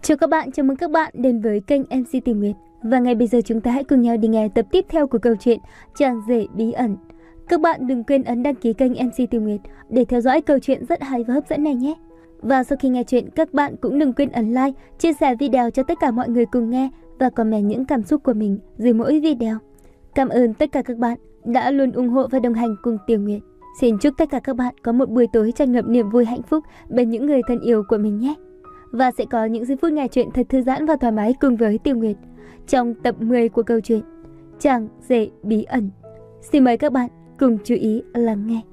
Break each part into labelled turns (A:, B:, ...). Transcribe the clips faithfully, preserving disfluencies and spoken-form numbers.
A: Chào các bạn, chào mừng các bạn đến với kênh em xê Tiểu Nguyệt. Và ngay bây giờ chúng ta hãy cùng nhau đi nghe tập tiếp theo của câu chuyện Chàng rể bí ẩn. Các bạn đừng quên ấn đăng ký kênh em xê Tiểu Nguyệt để theo dõi câu chuyện rất hay và hấp dẫn này nhé. Và sau khi nghe chuyện, các bạn cũng đừng quên ấn like, chia sẻ video cho tất cả mọi người cùng nghe và comment những cảm xúc của mình dưới mỗi video. Cảm ơn tất cả các bạn đã luôn ủng hộ và đồng hành cùng Tiểu Nguyệt. Xin chúc tất cả các bạn có một buổi tối tràn ngập niềm vui hạnh phúc bên những người thân yêu của mình nhé. Và sẽ có những giây phút nghe chuyện thật thư giãn và thoải mái cùng với Tiểu Nguyệt trong tập mười của câu chuyện Chàng rể bí ẩn. Xin mời các bạn cùng chú ý lắng nghe.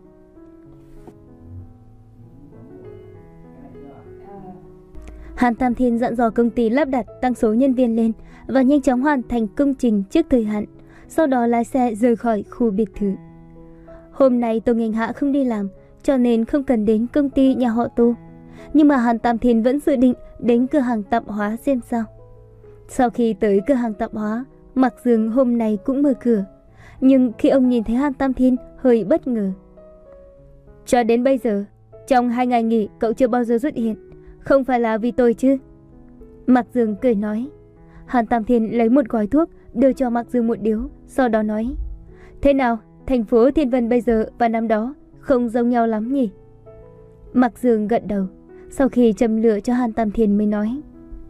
A: Hàn Tam Thiên dặn dò công ty lắp đặt tăng số nhân viên lên và nhanh chóng hoàn thành công trình trước thời hạn, sau đó lái xe rời khỏi khu biệt thự. Hôm nay Tô Nghênh Hạ không đi làm, cho nên không cần đến công ty nhà họ Tô. Nhưng mà Hàn Tam Thiên vẫn dự định đến cửa hàng tạp hóa xem sao. Sau khi tới cửa hàng tạp hóa, Mạc Dương hôm nay cũng mở cửa. Nhưng khi ông nhìn thấy Hàn Tam Thiên hơi bất ngờ. Cho đến bây giờ, trong hai ngày nghỉ cậu chưa bao giờ xuất hiện. Không phải là vì tôi chứ? Mạc Dương cười nói. Hàn Tam Thiên lấy một gói thuốc đưa cho Mạc Dương một điếu, sau đó nói: Thế nào, thành phố Thiên Vân bây giờ và năm đó không giống nhau lắm nhỉ? Mạc Dương gật đầu. Sau khi châm lửa cho Hàn Tam Thiên mới nói: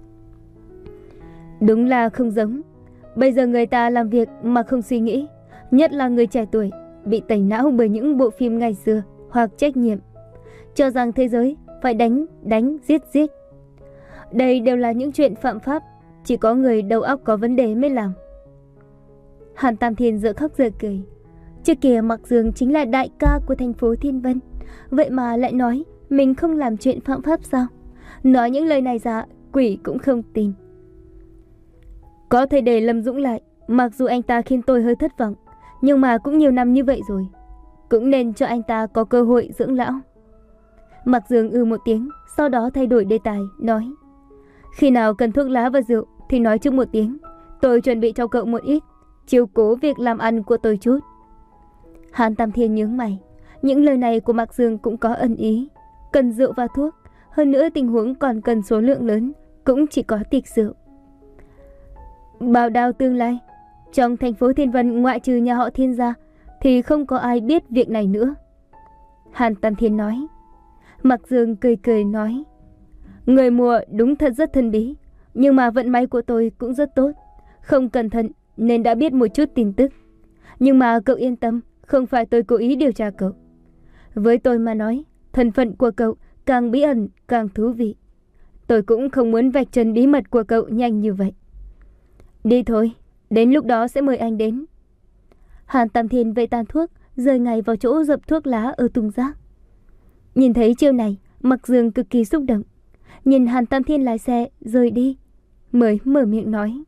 A: Đúng là không giống. Bây giờ người ta làm việc mà không suy nghĩ, nhất là người trẻ tuổi, bị tẩy não bởi những bộ phim ngày xưa hoặc trách nhiệm, cho rằng thế giới phải đánh, đánh, giết, giết. Đây đều là những chuyện phạm pháp, chỉ có người đầu óc có vấn đề mới làm. Hàn Tam Thiên dở khóc dở cười. Trước kia Mạc Dương chính là đại ca của thành phố Thiên Vân, vậy mà lại nói mình không làm chuyện phạm pháp sao? Nói những lời này ra, quỷ cũng không tin. Có thể để Lâm Dũng lại, mặc dù anh ta khiến tôi hơi thất vọng, nhưng mà cũng nhiều năm như vậy rồi, cũng nên cho anh ta có cơ hội dưỡng lão. Mạc Dương ư một tiếng, sau đó thay đổi đề tài, nói: Khi nào cần thuốc lá và rượu thì nói trước một tiếng, tôi chuẩn bị cho cậu một ít, chiếu cố việc làm ăn của tôi chút. Hàn Tam Thiên nhướng mày. Những lời này của Mạc Dương cũng có ẩn ý. Cần rượu và thuốc, hơn nữa tình huống còn cần số lượng lớn, cũng chỉ có tiệc rượu. Bảo đao tương lai, trong thành phố Thiên Vân ngoại trừ nhà họ Thiên gia thì không có ai biết việc này nữa. Hàn Tam Thiên nói. Mạc Dương cười cười nói: Người mua đúng thật rất thân bí, nhưng mà vận may của tôi cũng rất tốt, không cẩn thận nên đã biết một chút tin tức. Nhưng mà cậu yên tâm, không phải tôi cố ý điều tra cậu. Với tôi mà nói, thân phận của cậu càng bí ẩn càng thú vị. Tôi cũng không muốn vạch trần bí mật của cậu nhanh như vậy. Đi thôi, đến lúc đó sẽ mời anh đến. Hàn Tam Thiên vẫy tàn thuốc, rời ngay vào chỗ dập thuốc lá ở thùng rác. Nhìn thấy chiêu này, Mạc Dương cực kỳ xúc động. Nhìn Hàn Tam Thiên lái xe rời đi, mới mở miệng nói: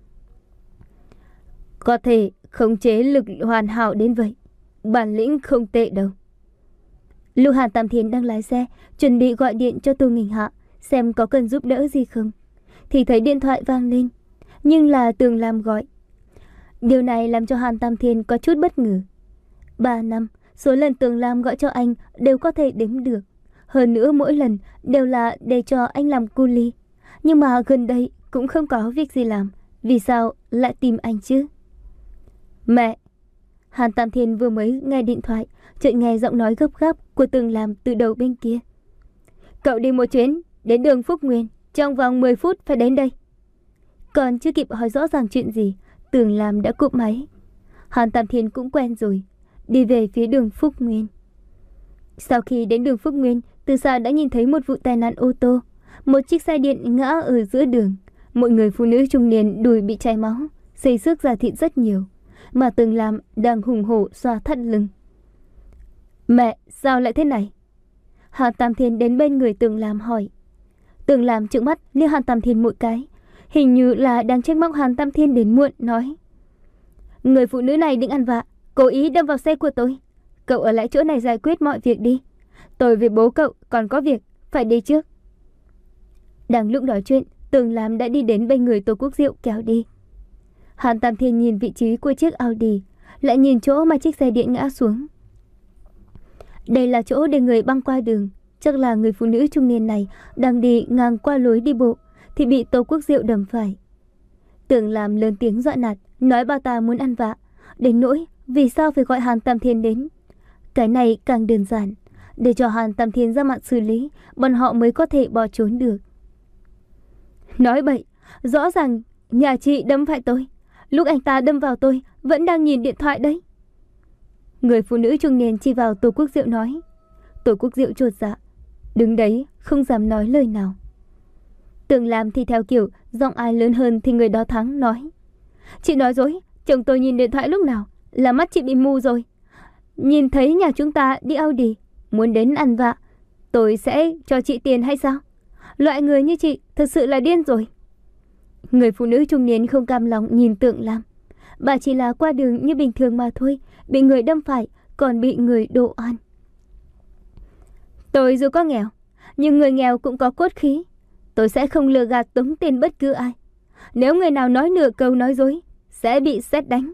A: Có thể khống chế lực hoàn hảo đến vậy, bản lĩnh không tệ đâu. Lúc Hàn Tam Thiên đang lái xe, chuẩn bị gọi điện cho Tô Nghênh Hạ xem có cần giúp đỡ gì không, thì thấy điện thoại vang lên, nhưng là Tường Lam gọi. Điều này làm cho Hàn Tam Thiên có chút bất ngờ. Ba năm, số lần Tường Lam gọi cho anh đều có thể đếm được. Hơn nữa mỗi lần đều là để cho anh làm cu ly. Nhưng mà gần đây cũng không có việc gì làm, vì sao lại tìm anh chứ? Mẹ! Hàn Tam Thiên vừa mới nghe điện thoại, chợt nghe giọng nói gấp gáp của Tường Lam từ đầu bên kia. Cậu đi một chuyến đến đường Phúc Nguyên, trong vòng mười phút phải đến đây. Còn chưa kịp hỏi rõ ràng chuyện gì, Tường Lam đã cúp máy. Hàn Tam Thiên cũng quen rồi, đi về phía đường Phúc Nguyên. Sau khi đến đường Phúc Nguyên, từ xa đã nhìn thấy một vụ tai nạn ô tô. Một chiếc xe điện ngã ở giữa đường. Một người phụ nữ trung niên đùi bị chảy máu, xây xước da thịt rất nhiều, mà Tường Lam đang hùng hổ xoa thắt lưng. Mẹ, sao lại thế này? Hàn Tam Thiên đến bên người Tường Lam hỏi. Tường Lam trợn mắt liếc Hàn Tam Thiên một cái, hình như là đang trách móc Hàn Tam Thiên đến muộn, nói: Người phụ nữ này định ăn vạ, cố ý đâm vào xe của tôi. Cậu ở lại chỗ này giải quyết mọi việc đi. Tôi với bố cậu còn có việc, phải đi trước. Đang lúc nói chuyện, Tường Lam đã đi đến bên người Tô Quốc Diệu kéo đi. Hàn Tam Thiên nhìn vị trí của chiếc Audi, lại nhìn chỗ mà chiếc xe điện ngã xuống. Đây là chỗ để người băng qua đường, chắc là người phụ nữ trung niên này đang đi ngang qua lối đi bộ, thì bị Tô Quốc Diệu đâm phải. Tưởng làm lớn tiếng dọa nạt, nói bà ta muốn ăn vạ. Đến nỗi vì sao phải gọi Hàn Tam Thiên đến. Cái này càng đơn giản, để cho Hàn Tam Thiên ra mặt xử lý, bọn họ mới có thể bỏ trốn được. Nói bậy, rõ ràng nhà chị đâm phải tôi. Lúc anh ta đâm vào tôi vẫn đang nhìn điện thoại đấy. Người phụ nữ trung niên chỉ vào Tô Quốc Diệu nói. Tô Quốc Diệu chột dạ, đứng đấy không dám nói lời nào. Tưởng làm thì theo kiểu giọng ai lớn hơn thì người đó thắng, nói. Chị nói dối, chồng tôi nhìn điện thoại lúc nào là mắt chị bị mù rồi. Nhìn thấy nhà chúng ta đi Audi, muốn đến ăn vạ, tôi sẽ cho chị tiền hay sao? Loại người như chị thật sự là điên rồi. Người phụ nữ trung niên không cam lòng nhìn Tưởng Lam. Bà chỉ là qua đường như bình thường mà thôi, bị người đâm phải còn bị người đổ oan. Tôi dù có nghèo, nhưng người nghèo cũng có cốt khí. Tôi sẽ không lừa gạt tống tiền bất cứ ai. Nếu người nào nói nửa câu nói dối sẽ bị sét đánh.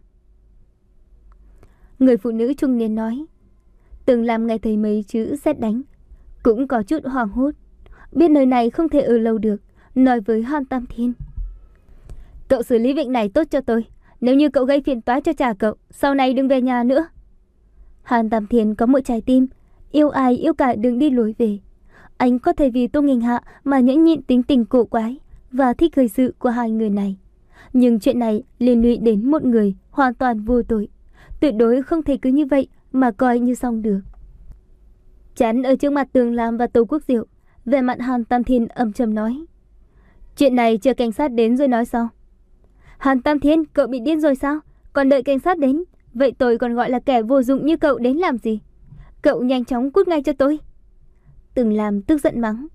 A: Người phụ nữ trung niên nói. Tưởng Lam nghe thấy mấy chữ sét đánh cũng có chút hoảng hốt, biết nơi này không thể ở lâu được, nói với Hàn Tam Thiên. Cậu xử lý việc này tốt cho tôi. Nếu như cậu gây phiền toái cho cha cậu, sau này đừng về nhà nữa. Hàn Tam Thiên có một trái tim, yêu ai yêu cả đường đi lối về. Anh có thể vì Tô Nghênh Hạ mà nhẫn nhịn tính tình cổ quái và thích gây sự của hai người này. Nhưng chuyện này liên lụy đến một người hoàn toàn vô tội, tuyệt đối không thể cứ như vậy mà coi như xong được. Chắn ở trước mặt Tưởng Lam và Tô Quốc Diệu, về mặt Hàn Tam Thiên âm trầm nói. Chuyện này chờ cảnh sát đến rồi nói sau. Hàn Tam Thiên, cậu bị điên rồi sao? Còn đợi cảnh sát đến, vậy tôi còn gọi là kẻ vô dụng như cậu đến làm gì? Cậu nhanh chóng cút ngay cho tôi. Tưởng Lam tức giận mắng.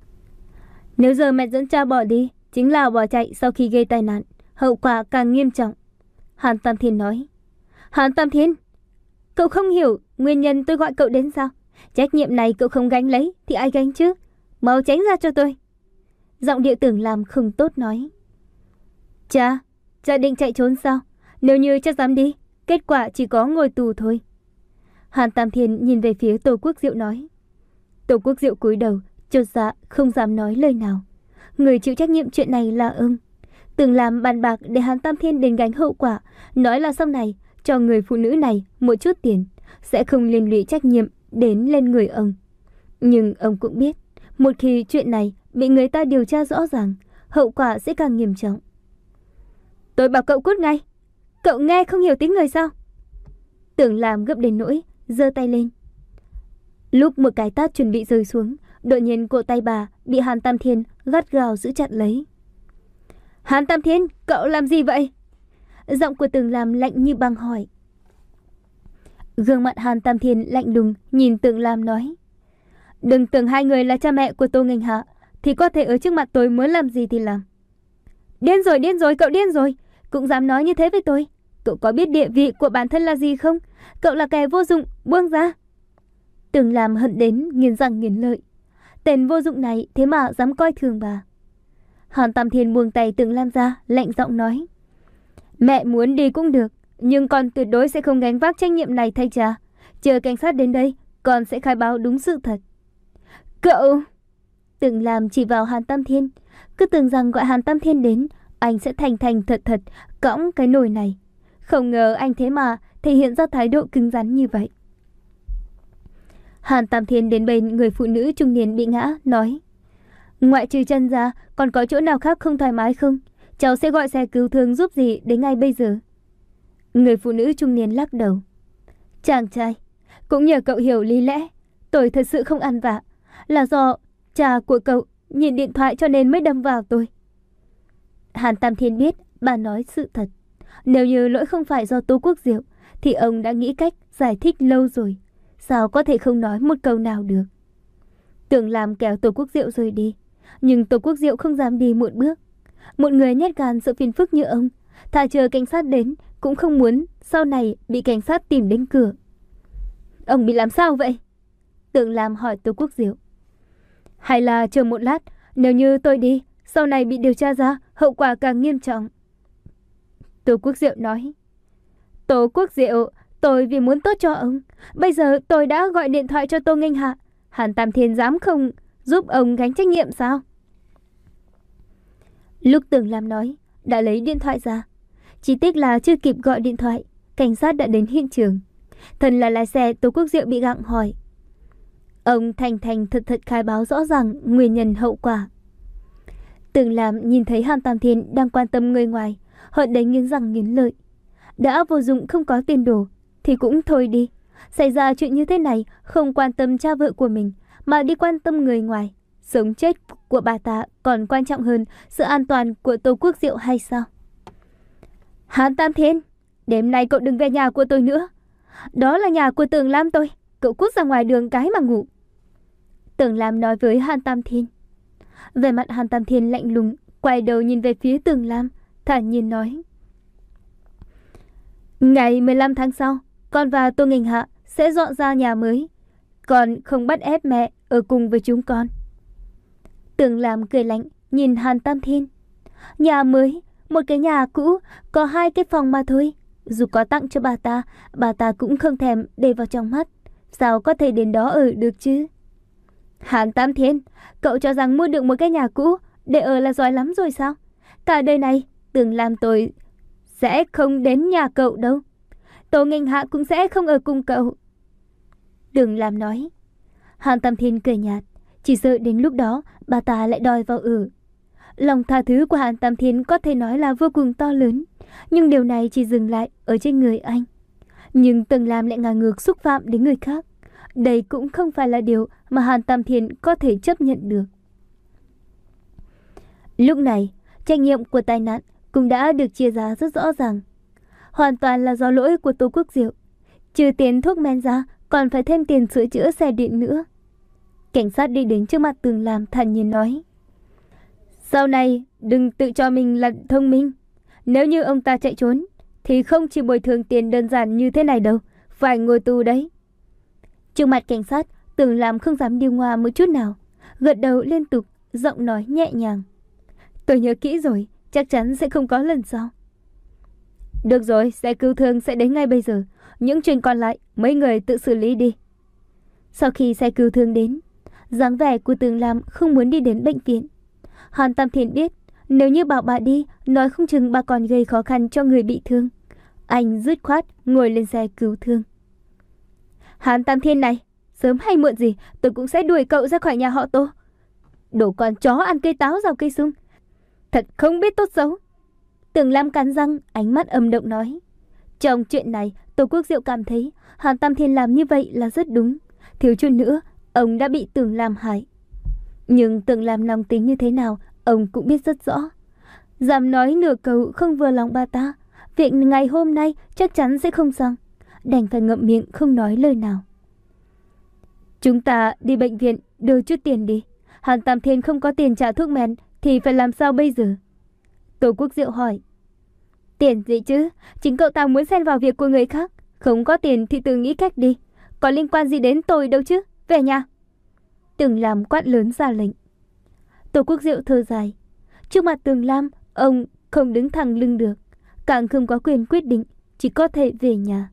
A: Nếu giờ mẹ dẫn cha bỏ đi, chính là bỏ chạy sau khi gây tai nạn, hậu quả càng nghiêm trọng. Hàn Tam Thiên nói. Hàn Tam Thiên, cậu không hiểu nguyên nhân tôi gọi cậu đến sao? Trách nhiệm này cậu không gánh lấy thì ai gánh chứ? Mau tránh ra cho tôi. Giọng điệu Tưởng Lam không tốt nói. Cha, cha định chạy trốn sao? Nếu như cha dám đi, kết quả chỉ có ngồi tù thôi. Hàn Tam Thiên nhìn về phía Tô Quốc Diệu nói. Tô Quốc Diệu cúi đầu, chột dạ không dám nói lời nào. Người chịu trách nhiệm chuyện này là ông. Tưởng làm bàn bạc để Hàn Tam Thiên đến gánh hậu quả, nói là sau này cho người phụ nữ này một chút tiền, sẽ không liên lụy trách nhiệm đến lên người ông. Nhưng ông cũng biết, một khi chuyện này bị người ta điều tra rõ ràng, hậu quả sẽ càng nghiêm trọng. Tôi bảo cậu cút ngay. Cậu nghe không hiểu tiếng người sao? Tưởng làm gấp đến nỗi giơ tay lên. Lúc một cái tát chuẩn bị rơi xuống, đột nhiên cổ tay bà bị Hàn Tam Thiên gắt gao giữ chặt lấy. Hàn Tam Thiên, cậu làm gì vậy? Giọng của Tưởng Lam lạnh như băng hỏi. Gương mặt Hàn Tam Thiên lạnh lùng nhìn Tưởng Lam nói. Đừng tưởng hai người là cha mẹ của Tô Nghênh Hạ thì có thể ở trước mặt tôi muốn làm gì thì làm. Điên rồi, điên rồi, cậu điên rồi. Cũng dám nói như thế với tôi. Cậu có biết địa vị của bản thân là gì không? Cậu là kẻ vô dụng, buông ra. Tưởng Lam hận đến nghiến răng nghiến lợi. Tên vô dụng này thế mà dám coi thường bà. Hàn Tam Thiên buông tay Tưởng Lam ra, lạnh giọng nói. Mẹ muốn đi cũng được, nhưng con tuyệt đối sẽ không gánh vác trách nhiệm này thay cha. Chờ cảnh sát đến đây, con sẽ khai báo đúng sự thật. Cậu! Tưởng Lam chỉ vào Hàn Tam Thiên, cứ tưởng rằng gọi Hàn Tam Thiên đến, anh sẽ thành thành thật thật cõng cái nồi này. Không ngờ anh thế mà thể hiện ra thái độ cứng rắn như vậy. Hàn Tam Thiên đến bên người phụ nữ trung niên bị ngã, nói. Ngoại trừ chân ra, còn có chỗ nào khác không thoải mái không? Cháu sẽ gọi xe cứu thương giúp gì đến ngay bây giờ. Người phụ nữ trung niên lắc đầu. Chàng trai, cũng nhờ cậu hiểu lý lẽ. Tôi thật sự không ăn vạ. Là do cha của cậu nhìn điện thoại cho nên mới đâm vào tôi. Hàn Tam Thiên biết bà nói sự thật. Nếu như lỗi không phải do Tô Quốc Diệu thì ông đã nghĩ cách giải thích lâu rồi. Sao có thể không nói một câu nào được. Tưởng làm kéo Tô Quốc Diệu rời đi, nhưng Tô Quốc Diệu không dám đi một bước. Một người nhát gan sợ phiền phức như ông, thà chờ cảnh sát đến cũng không muốn sau này bị cảnh sát tìm đến cửa. Ông bị làm sao vậy? Tưởng làm hỏi Tô Quốc Diệu. Hay là chờ một lát, nếu như tôi đi, sau này bị điều tra ra, hậu quả càng nghiêm trọng. Tô Quốc Diệu nói. Tô Quốc Diệu, tôi vì muốn tốt cho ông, bây giờ tôi đã gọi điện thoại cho Tô Nghênh Hạ. Hàn Tam Thiên dám không giúp ông gánh trách nhiệm sao? Lúc Tưởng Lam nói, đã lấy điện thoại ra. Chỉ tiếc là chưa kịp gọi điện thoại, cảnh sát đã đến hiện trường. Thần là lái xe, Tô Quốc Diệu bị gặng hỏi. Ông thành thành thật thật khai báo rõ ràng nguyên nhân hậu quả. Tưởng Lam nhìn thấy Hàn Tam Thiên đang quan tâm người ngoài, hận đến nghiến răng nghiến lợi. Đã vô dụng không có tiền đồ thì cũng thôi đi. Xảy ra chuyện như thế này, không quan tâm cha vợ của mình mà đi quan tâm người ngoài, sống chết của bà ta còn quan trọng hơn sự an toàn của Tô Quốc Diệu hay sao? Hàn Tam Thiên, đêm nay cậu đừng về nhà của tôi nữa. Đó là nhà của Tưởng Lam tôi, cậu cút ra ngoài đường cái mà ngủ. Tưởng Lam nói với Hàn Tam Thiên. Về mặt Hàn Tam Thiên lạnh lùng, quay đầu nhìn về phía Tưởng Lam, thản nhiên nói. Ngày mười lăm tháng sau, con và Tô Nghinh Hạ sẽ dọn ra nhà mới. Con không bắt ép mẹ ở cùng với chúng con. Tưởng Lam cười lạnh nhìn Hàn Tam Thiên. Nhà mới, một cái nhà cũ, có hai cái phòng mà thôi. Dù có tặng cho bà ta, bà ta cũng không thèm để vào trong mắt. Sao có thể đến đó ở được chứ? Hàn Tam Thiên, cậu cho rằng mua được một cái nhà cũ để ở là giỏi lắm rồi sao? Cả đời này, Tưởng Lam tôi sẽ không đến nhà cậu đâu. Tô Nghinh Hạ cũng sẽ không ở cùng cậu. Tưởng Lam nói. Hàn Tam Thiên cười nhạt, chỉ sợ đến lúc đó bà ta lại đòi vào ở. Lòng tha thứ của Hàn Tam Thiên có thể nói là vô cùng to lớn, nhưng điều này chỉ dừng lại ở trên người anh. Nhưng Tưởng Lam lại ngang ngược xúc phạm đến người khác. Đây cũng không phải là điều mà Hàn Tam Thiên có thể chấp nhận được. Lúc này, trách nhiệm của tai nạn cũng đã được chia ra rất rõ ràng. Hoàn toàn là do lỗi của Tô Quốc Diệu. Trừ tiền thuốc men ra, còn phải thêm tiền sửa chữa xe điện nữa. Cảnh sát đi đến trước mặt Tưởng Lam thản nhiên nói. Sau này, đừng tự cho mình là thông minh. Nếu như ông ta chạy trốn, thì không chỉ bồi thường tiền đơn giản như thế này đâu, phải ngồi tù đấy. Trước mặt cảnh sát, Tưởng Lam không dám điêu ngoa một chút nào, gật đầu liên tục, giọng nói nhẹ nhàng. Tôi nhớ kỹ rồi, chắc chắn sẽ không có lần sau. Được rồi, xe cứu thương sẽ đến ngay bây giờ. Những chuyện còn lại, mấy người tự xử lý đi. Sau khi xe cứu thương đến, dáng vẻ của Tưởng Lam không muốn đi đến bệnh viện. Hàn Tam Thiên biết, nếu như bảo bà đi, nói không chừng bà còn gây khó khăn cho người bị thương. Anh dứt khoát ngồi lên xe cứu thương. Hàn Tam Thiên này, sớm hay muộn gì tôi cũng sẽ đuổi cậu ra khỏi nhà họ Tô. Đồ con chó ăn cây táo rào cây sung, thật không biết tốt xấu. Tưởng Lam cắn răng, ánh mắt âm động nói. Trong chuyện này, Tô Quốc Diệu cảm thấy Hàn Tam Thiên làm như vậy là rất đúng. Thiếu chút nữa, ông đã bị Tưởng Lam hại. Nhưng Tưởng Lam lòng tính như thế nào, ông cũng biết rất rõ. Dám nói nửa câu không vừa lòng bà ta, việc ngày hôm nay chắc chắn sẽ không xong. Đành phải ngậm miệng không nói lời nào. Chúng ta đi bệnh viện đưa chút tiền đi. Hàn Tam Thiên không có tiền trả thuốc men thì phải làm sao bây giờ? Tô Quốc Diệu hỏi. Tiền gì chứ? Chính cậu ta muốn xen vào việc của người khác. Không có tiền thì tự nghĩ cách đi. Có liên quan gì đến tôi đâu chứ? Về nhà. Tưởng Lam quát lớn ra lệnh. Tô Quốc Diệu thở dài. Trước mặt Tưởng Lam, ông không đứng thẳng lưng được, càng không có quyền quyết định, chỉ có thể về nhà.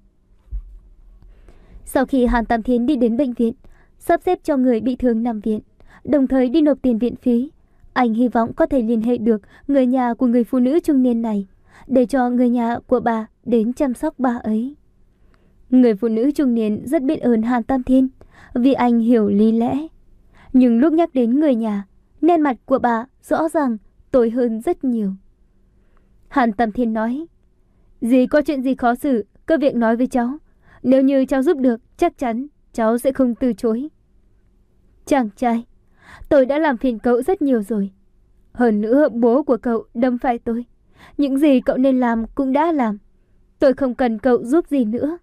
A: Sau khi Hàn Tam Thiên đi đến bệnh viện, sắp xếp cho người bị thương nằm viện, đồng thời đi nộp tiền viện phí, anh hy vọng có thể liên hệ được người nhà của người phụ nữ trung niên này, để cho người nhà của bà đến chăm sóc bà ấy. Người phụ nữ trung niên rất biết ơn Hàn Tam Thiên, vì anh hiểu lý lẽ. Nhưng lúc nhắc đến người nhà, nét mặt của bà rõ ràng tối hơn rất nhiều. Hàn Tam Thiên nói. Dì có chuyện gì khó xử, cứ việc nói với cháu. Nếu như cháu giúp được, chắc chắn cháu sẽ không từ chối. Chàng trai, tôi đã làm phiền cậu rất nhiều rồi. Hơn nữa bố của cậu đâm phải tôi. Những gì cậu nên làm cũng đã làm. Tôi không cần cậu giúp gì nữa.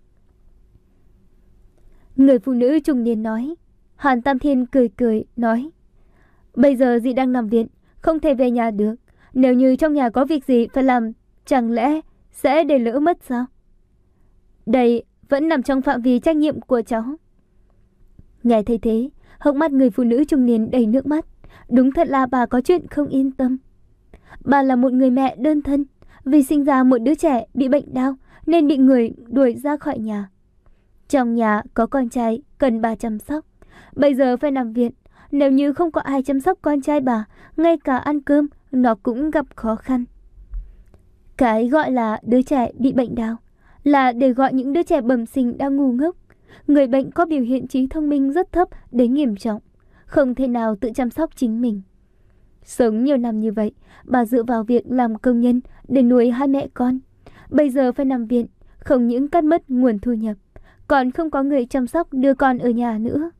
A: Người phụ nữ trung niên nói. Hàn Tam Thiên cười cười nói. Bây giờ dì đang nằm viện, không thể về nhà được. Nếu như trong nhà có việc gì phải làm, chẳng lẽ sẽ để lỡ mất sao? Đây vẫn nằm trong phạm vi trách nhiệm của cháu. Nghe thấy thế, hốc mắt người phụ nữ trung niên đầy nước mắt. Đúng thật là bà có chuyện không yên tâm. Bà là một người mẹ đơn thân, vì sinh ra một đứa trẻ bị bệnh đau nên bị người đuổi ra khỏi nhà. Trong nhà có con trai cần bà chăm sóc, bây giờ phải nằm viện. Nếu như không có ai chăm sóc con trai bà, ngay cả ăn cơm nó cũng gặp khó khăn. Cái gọi là đứa trẻ bị bệnh đau là để gọi những đứa trẻ bẩm sinh đang ngu ngốc. Người bệnh có biểu hiện trí thông minh rất thấp đến nghiêm trọng, không thể nào tự chăm sóc chính mình. Sống nhiều năm như vậy, bà dựa vào việc làm công nhân để nuôi hai mẹ con. Bây giờ phải nằm viện, không những cắt mất nguồn thu nhập, còn không có người chăm sóc đưa con ở nhà nữa.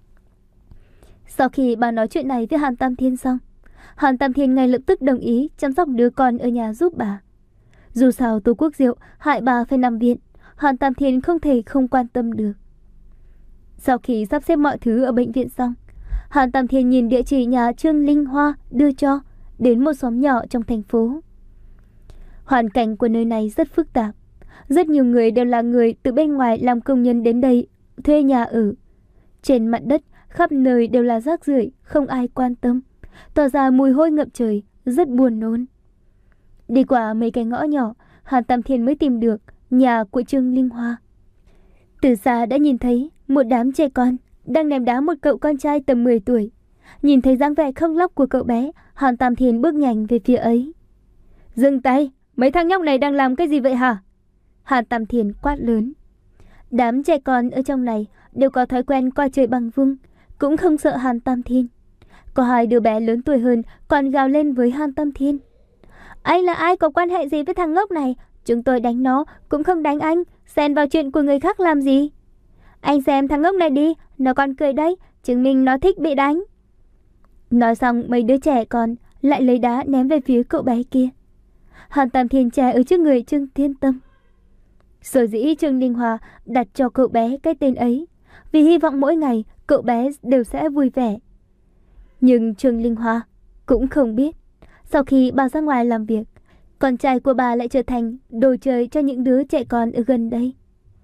A: Sau khi bà nói chuyện này với Hàn Tam Thiên xong, Hàn Tam Thiên ngay lập tức đồng ý chăm sóc đứa con ở nhà giúp bà. Dù sao Tô Quốc Diệu hại bà phải nằm viện, Hàn Tam Thiên không thể không quan tâm được. Sau khi sắp xếp mọi thứ ở bệnh viện xong, Hàn Tam Thiên nhìn địa chỉ nhà Trương Linh Hoa đưa cho, đến một xóm nhỏ trong thành phố. Hoàn cảnh của nơi này rất phức tạp. Rất nhiều người đều là người từ bên ngoài làm công nhân đến đây thuê nhà ở. Trên mặt đất khắp nơi đều là rác rưởi, không ai quan tâm, tỏa ra mùi hôi ngập trời, rất buồn nôn. Đi qua mấy cái ngõ nhỏ, Hàn Tam Thiên mới tìm được nhà của Trương Linh Hoa. Từ xa đã nhìn thấy một đám trẻ con đang ném đá một cậu con trai tầm mười tuổi. Nhìn thấy dáng vẻ khóc lóc của cậu bé, Hàn Tam Thiên bước nhanh về phía ấy. Dừng tay, mấy thằng nhóc này đang làm cái gì vậy hả? Hàn Tam Thiên quát lớn. Đám trẻ con ở trong này đều có thói quen coi trời bằng vung, cũng không sợ Hàn Tam Thiên. Có hai đứa bé lớn tuổi hơn còn gào lên với Hàn Tam Thiên. Anh là ai, có quan hệ gì với thằng ngốc này? Chúng tôi đánh nó cũng không đánh anh, xen vào chuyện của người khác làm gì? Anh xem thằng ngốc này đi, nó còn cười đấy, chứng minh nó thích bị đánh. Nói xong mấy đứa trẻ con lại lấy đá ném về phía cậu bé kia. Hàn Tam Thiên che ở trước người Trương Thiên Tâm. Sở dĩ Trương Linh Hoa đặt cho cậu bé cái tên ấy vì hy vọng mỗi ngày cậu bé đều sẽ vui vẻ. Nhưng Trương Linh Hoa cũng không biết, sau khi bà ra ngoài làm việc, con trai của bà lại trở thành đồ chơi cho những đứa trẻ con ở gần đây.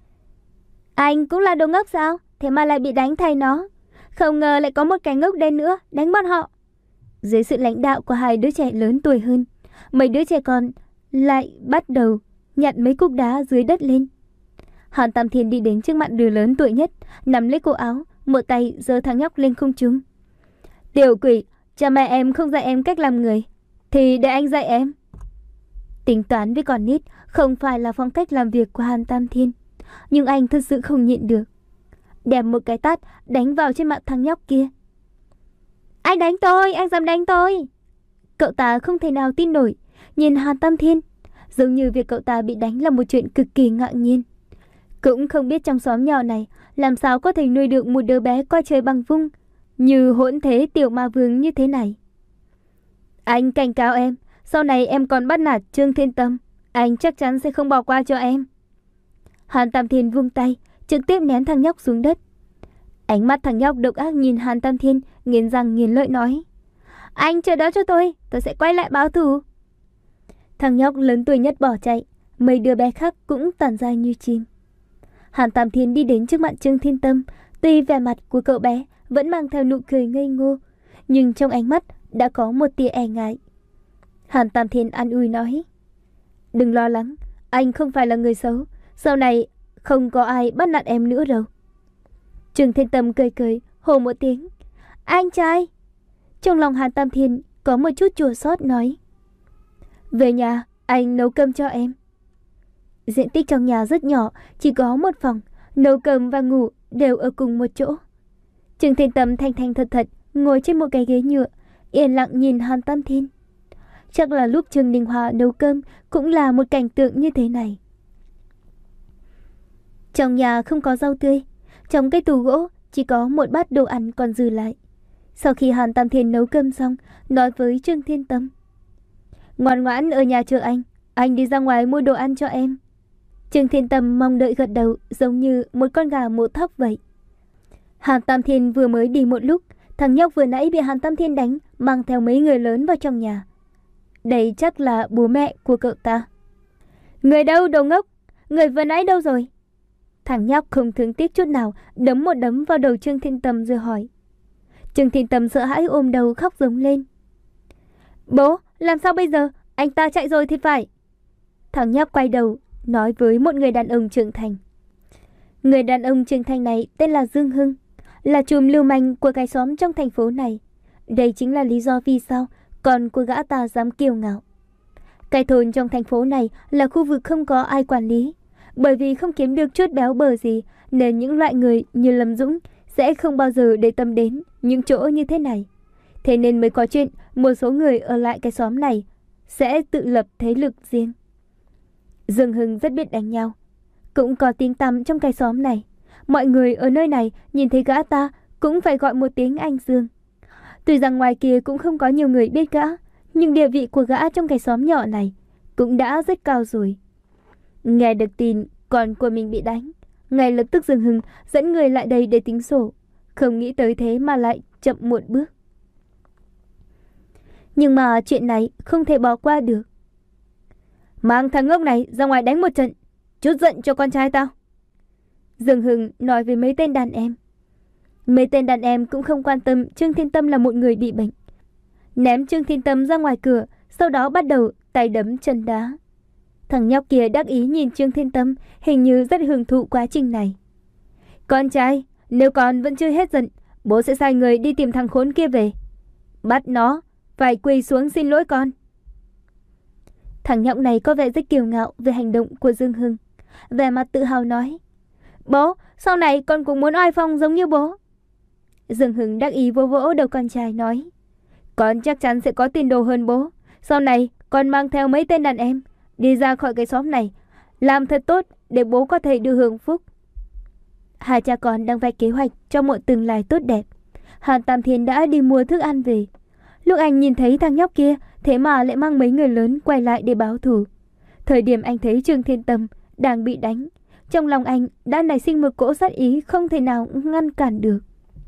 A: Anh cũng là đồ ngốc sao? Thế mà lại bị đánh thay nó. Không ngờ lại có một cái ngốc đen nữa đánh bọn họ. Dưới sự lãnh đạo của hai đứa trẻ lớn tuổi hơn, mấy đứa trẻ con lại bắt đầu nhặt mấy cục đá dưới đất lên. Hàn Tam Thiên đi đến trước mặt đứa lớn tuổi nhất, nắm lấy cổ áo, một tay giơ thằng nhóc lên không trung. Tiểu quỷ, cha mẹ em không dạy em cách làm người, thì để anh dạy em. Tính toán với con nít không phải là phong cách làm việc của Hàn Tam Thiên, nhưng anh thật sự không nhịn được, đem một cái tát đánh vào trên mặt thằng nhóc kia. Anh đánh tôi, anh dám đánh tôi. Cậu ta không thể nào tin nổi, nhìn Hàn Tam Thiên, giống như việc cậu ta bị đánh là một chuyện cực kỳ ngạc nhiên. Cũng không biết trong xóm nhỏ này làm sao có thể nuôi được một đứa bé coi trời bằng vung như hỗn thế tiểu ma vương như thế này. Anh cảnh cáo em, sau này em còn bắt nạt Trương Thiên Tâm, anh chắc chắn sẽ không bỏ qua cho em. Hàn Tam Thiên vung tay, trực tiếp ném thằng nhóc xuống đất. Ánh mắt thằng nhóc độc ác nhìn Hàn Tam Thiên, nghiến răng nghiến lợi nói. Anh chờ đó cho tôi, tôi sẽ quay lại báo thù. Thằng nhóc lớn tuổi nhất bỏ chạy, mấy đứa bé khác cũng tản ra như chim. Hàn Tam Thiên đi đến trước mặt Trương Thiên Tâm, tuy vẻ mặt của cậu bé vẫn mang theo nụ cười ngây ngô, nhưng trong ánh mắt đã có một tia e ngại. Hàn Tam Thiên an ủi nói. Đừng lo lắng, anh không phải là người xấu, sau này không có ai bắt nạt em nữa đâu. Trương Thiên Tâm cười cười, hô một tiếng. Anh trai! Trong lòng Hàn Tam Thiên có một chút chua xót nói. Về nhà, anh nấu cơm cho em. Diện tích trong nhà rất nhỏ, chỉ có một phòng, nấu cơm và ngủ đều ở cùng một chỗ. Trương Thiên Tâm thanh thanh thật thật ngồi trên một cái ghế nhựa, yên lặng nhìn Hàn Tam Thiên. Chắc là lúc Trương Linh Hoa nấu cơm cũng là một cảnh tượng như thế này. Trong nhà không có rau tươi, trong cái tủ gỗ chỉ có một bát đồ ăn còn dư lại. Sau khi Hàn Tam Thiên nấu cơm xong, nói với Trương Thiên Tâm. Ngoan ngoãn ở nhà chờ anh, anh đi ra ngoài mua đồ ăn cho em. Trương Thiên Tâm mong đợi gật đầu, giống như một con gà mổ thóc vậy. Hàn Tam Thiên vừa mới đi một lúc, thằng nhóc vừa nãy bị Hàn Tam Thiên đánh, mang theo mấy người lớn vào trong nhà. Đây chắc là bố mẹ của cậu ta. Người đâu đồ ngốc, người vừa nãy đâu rồi? Thằng nhóc không thương tiếc chút nào, đấm một đấm vào đầu Trương Thiên Tâm rồi hỏi. Trương Thiên Tâm sợ hãi ôm đầu khóc giống lên. Bố, làm sao bây giờ? Anh ta chạy rồi thì phải. Thằng nhóc quay đầu, nói với một người đàn ông trưởng thành. Người đàn ông trưởng thành này tên là Dương Hưng, là trùm lưu manh của cái xóm trong thành phố này. Đây chính là lý do vì sao còn của gã ta dám kiêu ngạo. Cái thôn trong thành phố này là khu vực không có ai quản lý. Bởi vì không kiếm được chút béo bở gì nên những loại người như Lâm Dũng sẽ không bao giờ để tâm đến những chỗ như thế này. Thế nên mới có chuyện một số người ở lại cái xóm này sẽ tự lập thế lực riêng. Dương Hưng rất biết đánh nhau, cũng có tiếng tăm trong cái xóm này. Mọi người ở nơi này nhìn thấy gã ta cũng phải gọi một tiếng anh Dương. Tuy rằng ngoài kia cũng không có nhiều người biết gã, nhưng địa vị của gã trong cái xóm nhỏ này cũng đã rất cao rồi. Nghe được tin con của mình bị đánh, ngay lập tức Dương Hưng dẫn người lại đây để tính sổ. Không nghĩ tới thế mà lại chậm một bước. Nhưng mà chuyện này không thể bỏ qua được. Mang thằng ngốc này ra ngoài đánh một trận, chút giận cho con trai tao. Dương Hưng nói với mấy tên đàn em. Mấy tên đàn em cũng không quan tâm Trương Thiên Tâm là một người bị bệnh. Ném Trương Thiên Tâm ra ngoài cửa, sau đó bắt đầu tay đấm chân đá. Thằng nhóc kia đắc ý nhìn Trương Thiên Tâm, hình như rất hưởng thụ quá trình này. Con trai, nếu con vẫn chưa hết giận, bố sẽ sai người đi tìm thằng khốn kia về. Bắt nó, phải quỳ xuống xin lỗi con. Thằng nhóc này có vẻ rất kiêu ngạo về hành động của Dương Hưng. Vẻ mặt tự hào nói, bố, sau này con cũng muốn oai phong giống như bố. Dương Hưng đắc ý vỗ vỗ đầu con trai nói, con chắc chắn sẽ có tiền đồ hơn bố. Sau này con mang theo mấy tên đàn em đi ra khỏi cái xóm này, làm thật tốt để bố có thể được hưởng phúc. Hai cha con đang vạch kế hoạch cho một tương lai tốt đẹp. Hàn Tam Thiên đã đi mua thức ăn về. Lúc anh nhìn thấy thằng nhóc kia, thế mà lại mang mấy người lớn quay lại để báo thù. Thời điểm anh thấy Trương Thiên Tâm đang bị đánh, trong lòng anh đã nảy sinh một cỗ sát ý không thể nào ngăn cản được.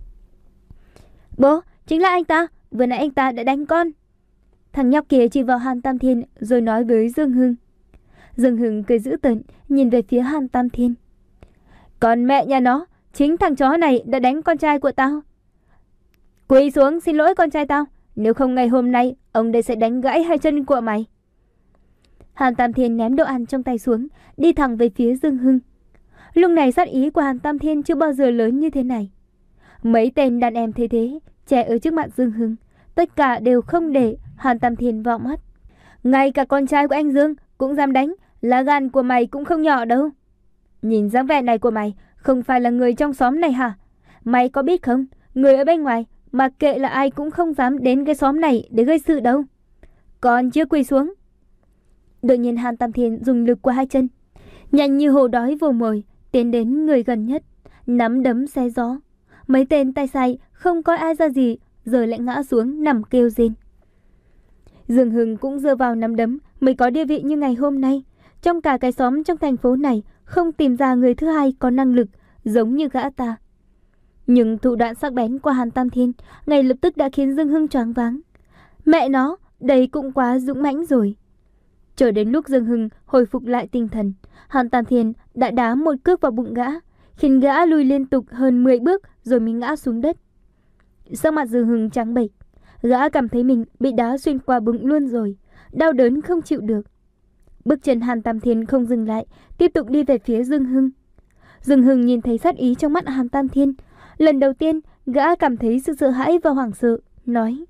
A: Bố, chính là anh ta, vừa nãy anh ta đã đánh con. Thằng nhóc kia chỉ vào Hàn Tam Thiên rồi nói với Dương Hưng. Dương Hưng cười dữ tợn nhìn về phía Hàn Tam Thiên. Còn mẹ nhà nó, chính thằng chó này đã đánh con trai của tao. Quỳ xuống xin lỗi con trai tao, nếu không ngày hôm nay ông đây sẽ đánh gãy hai chân của mày. Hàn Tam Thiên ném đồ ăn trong tay xuống, đi thẳng về phía Dương Hưng. Lúc này sát ý của Hàn Tam Thiên chưa bao giờ lớn như thế này. Mấy tên đàn em thấy thế, trẻ ở trước mặt Dương Hưng, tất cả đều không để Hàn Tam Thiên vào mắt. Ngay cả con trai của anh Dương cũng dám đánh, lá gan của mày cũng không nhỏ đâu. Nhìn dáng vẻ này của mày, không phải là người trong xóm này hả? Mày có biết không, người ở bên ngoài mà kệ là ai cũng không dám đến cái xóm này để gây sự đâu. Còn chưa quỳ xuống. Đột nhiên Hàn Tam Thiên dùng lực qua hai chân, nhanh như hổ đói vồ mồi, tiến đến người gần nhất, nắm đấm xé gió. Mấy tên tay sai không coi ai ra gì, rồi lại ngã xuống nằm kêu rên. Dương Hưng cũng dựa vào nắm đấm mới có địa vị như ngày hôm nay. Trong cả cái xóm trong thành phố này, không tìm ra người thứ hai có năng lực giống như gã ta. Nhưng thủ đoạn sắc bén của Hàn Tam Thiên ngay lập tức đã khiến Dương Hưng choáng váng. Mẹ nó, đây cũng quá dũng mãnh rồi. Chờ đến lúc Dương Hưng hồi phục lại tinh thần, Hàn Tam Thiên đã đá một cước vào bụng gã, khiến gã lùi liên tục hơn mười bước rồi mới ngã xuống đất. Sắc mặt Dương Hưng trắng bệch, gã cảm thấy mình bị đá xuyên qua bụng luôn rồi, đau đớn không chịu được. Bước chân Hàn Tam Thiên không dừng lại, tiếp tục đi về phía Dương Hưng. Dương Hưng nhìn thấy sát ý trong mắt Hàn Tam Thiên, lần đầu tiên gã cảm thấy sự sợ hãi và hoảng sợ, nói: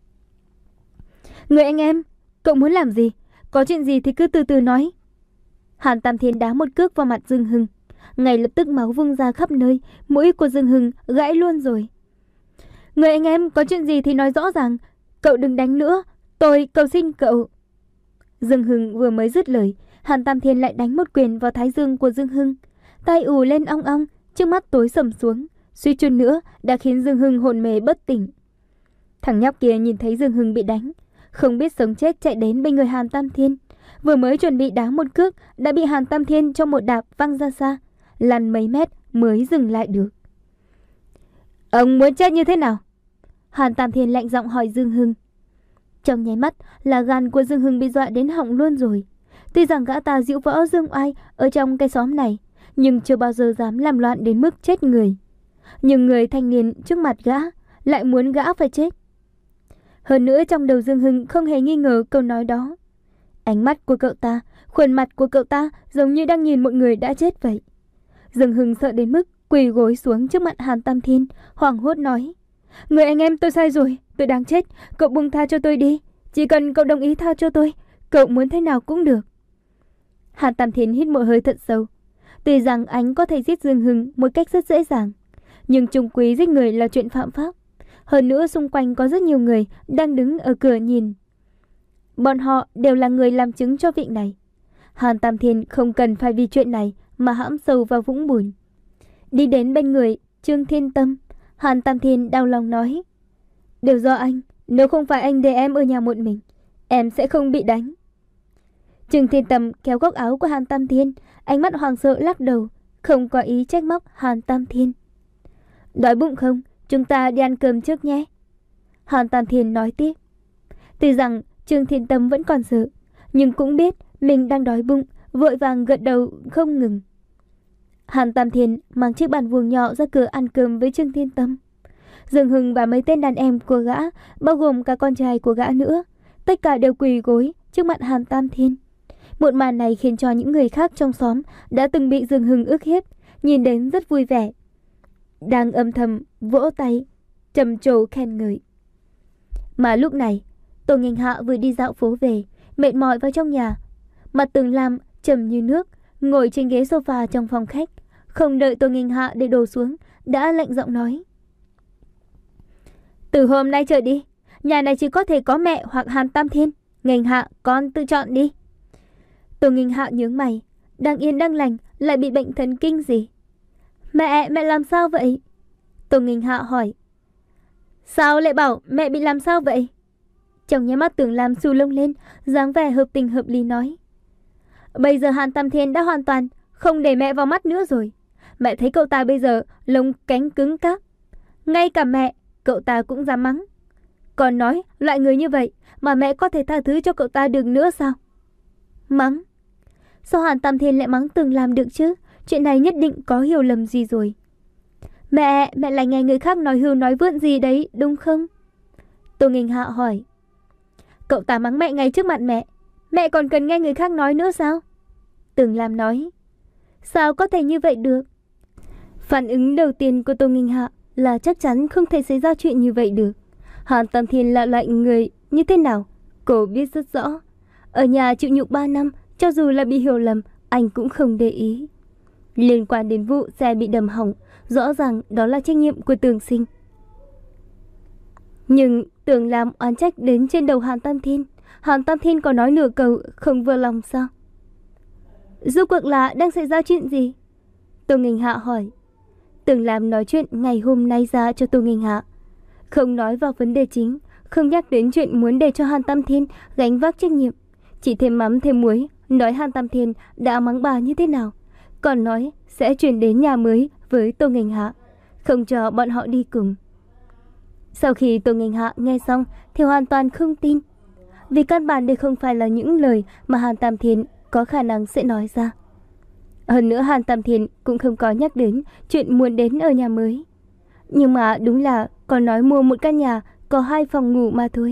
A: Người anh em, cậu muốn làm gì? Có chuyện gì thì cứ từ từ nói. Hàn Tam Thiên đá một cước vào mặt Dương Hưng, ngay lập tức máu vung ra khắp nơi, mũi của Dương Hưng gãy luôn rồi. Người anh em, có chuyện gì thì nói rõ ràng, cậu đừng đánh nữa, tôi cầu xin cậu. Dương Hưng vừa mới dứt lời, Hàn Tam Thiên lại đánh một quyền vào thái dương của Dương Hưng. Tai ù lên ong ong, trước mắt tối sầm xuống, suy chút nữa đã khiến Dương Hưng hồn mê bất tỉnh. Thằng nhóc kia nhìn thấy Dương Hưng bị đánh, không biết sống chết chạy đến bên người Hàn Tam Thiên, vừa mới chuẩn bị đá một cước đã bị Hàn Tam Thiên cho một đạp văng ra xa, lăn mấy mét mới dừng lại được. Ông muốn chết như thế nào? Hàn Tam Thiên lạnh giọng hỏi Dương Hưng. Trong nháy mắt là gan của Dương Hưng bị dọa đến họng luôn rồi. Tuy rằng gã ta diễu võ dương oai ở trong cái xóm này, nhưng chưa bao giờ dám làm loạn đến mức chết người. Nhưng người thanh niên trước mặt gã lại muốn gã phải chết. Hơn nữa trong đầu Dương Hưng không hề nghi ngờ câu nói đó. Ánh mắt của cậu ta, khuôn mặt của cậu ta giống như đang nhìn một người đã chết vậy. Dương Hưng sợ đến mức quỳ gối xuống trước mặt Hàn Tam Thiên, hoảng hốt nói: Người anh em, tôi sai rồi, tôi đáng chết, cậu buông tha cho tôi đi, Chỉ cần cậu đồng ý tha cho tôi, cậu muốn thế nào cũng được. Hàn Tam Thiên hít một hơi thật sâu. Tuy rằng anh có thể giết Dương Hưng một cách rất dễ dàng, nhưng chung quy giết người là chuyện phạm pháp. Hơn nữa xung quanh có rất nhiều người đang đứng ở cửa nhìn. Bọn họ đều là người làm chứng cho việc này. Hàn Tam Thiên không cần phải vì chuyện này mà hãm sâu vào vũng bùn. Đi đến bên người Trương Thiên Tâm, Hàn Tam Thiên đau lòng nói: đều do anh, nếu không phải anh để em ở nhà một mình, em sẽ không bị đánh. Trương Thiên Tâm kéo góc áo của Hàn Tam Thiên, ánh mắt hoảng sợ lắc đầu, không có ý trách móc Hàn Tam Thiên. Đói bụng không? Chúng ta đi ăn cơm trước nhé. Hàn Tam Thiên nói tiếp. Tuy rằng Trương Thiên Tâm vẫn còn sợ, nhưng cũng biết mình đang đói bụng, vội vàng gật đầu không ngừng. Hàn Tam Thiên mang chiếc bàn vuông nhỏ ra cửa ăn cơm với Trương Thiên Tâm. Dương Hưng và mấy tên đàn em của gã, bao gồm cả con trai của gã nữa, tất cả đều quỳ gối trước mặt Hàn Tam Thiên. Một màn này khiến cho những người khác trong xóm đã từng bị Dương Hưng ức hiếp nhìn đến rất vui vẻ, đang âm thầm vỗ tay trầm trồ khen ngợi. Mà lúc này Tô Nghênh Hạ vừa đi dạo phố về, mệt mỏi vào trong nhà. Mặt Tường Lam trầm như nước ngồi trên ghế sofa trong phòng khách, không đợi Tô Nghênh Hạ để đồ xuống đã lạnh giọng nói: từ hôm nay trở đi, nhà này chỉ có thể có mẹ hoặc Hàn Tam Thiên. Nghênh Hạ, con tự chọn đi. Tô Nghênh Hạ nhướng mày, đang yên đang lành lại bị bệnh thần kinh gì? Mẹ, mẹ làm sao vậy? Tô Nghênh Hạ hỏi. Sao lại bảo mẹ bị làm sao vậy? Trong nháy mắt Tường Lam xù lông lên, dáng vẻ hợp tình hợp lý nói: bây giờ Hàn Tam Thiên đã hoàn toàn không để mẹ vào mắt nữa rồi. Mẹ thấy cậu ta bây giờ lông cánh cứng cáp, ngay cả mẹ cậu ta cũng dám mắng. Còn nói loại người như vậy mà mẹ có thể tha thứ cho cậu ta được nữa sao? Mắng? Sao Hàn Tam Thiên lại mắng Tường Lam được chứ? Chuyện này nhất định có hiểu lầm gì rồi. Mẹ, mẹ lại nghe người khác nói hưu nói vượn gì đấy, đúng không? Tô Nghênh Hạ hỏi. Cậu ta mắng mẹ ngay trước mặt mẹ, mẹ còn cần nghe người khác nói nữa sao? Tường Lam nói. Sao có thể như vậy được? Phản ứng đầu tiên của Tô Nghênh Hạ là chắc chắn không thể xảy ra chuyện như vậy được. Hàn Tam Thiên là loại người như thế nào cô biết rất rõ. Ở nhà chịu nhục ba năm, cho dù là bị hiểu lầm, anh cũng không để ý. Liên quan đến vụ xe bị đâm hỏng, rõ ràng đó là trách nhiệm của Tường Sinh. Nhưng Tường Lam oán trách đến trên đầu Hàn Tam Thiên. Hàn Tam Thiên có nói nửa câu không vừa lòng sao? Rốt cuộc là đang xảy ra chuyện gì? Tô Nghênh Hạ hỏi. Tường Lam nói chuyện ngày hôm nay ra cho Tô Nghênh Hạ, không nói vào vấn đề chính, không nhắc đến chuyện muốn để cho Hàn Tam Thiên gánh vác trách nhiệm, chỉ thêm mắm thêm muối, nói Hàn Tam Thiên đã mắng bà như thế nào, còn nói sẽ chuyển đến nhà mới với Tô Nghênh Hạ, không cho bọn họ đi cùng. Sau khi Tô Nghênh Hạ nghe xong thì hoàn toàn không tin, vì căn bản đây không phải là những lời mà Hàn Tam Thiên có khả năng sẽ nói ra. Hơn nữa Hàn Tam Thiên cũng không có nhắc đến chuyện muốn đến ở nhà mới, nhưng mà đúng là còn nói mua một căn nhà có hai phòng ngủ mà thôi.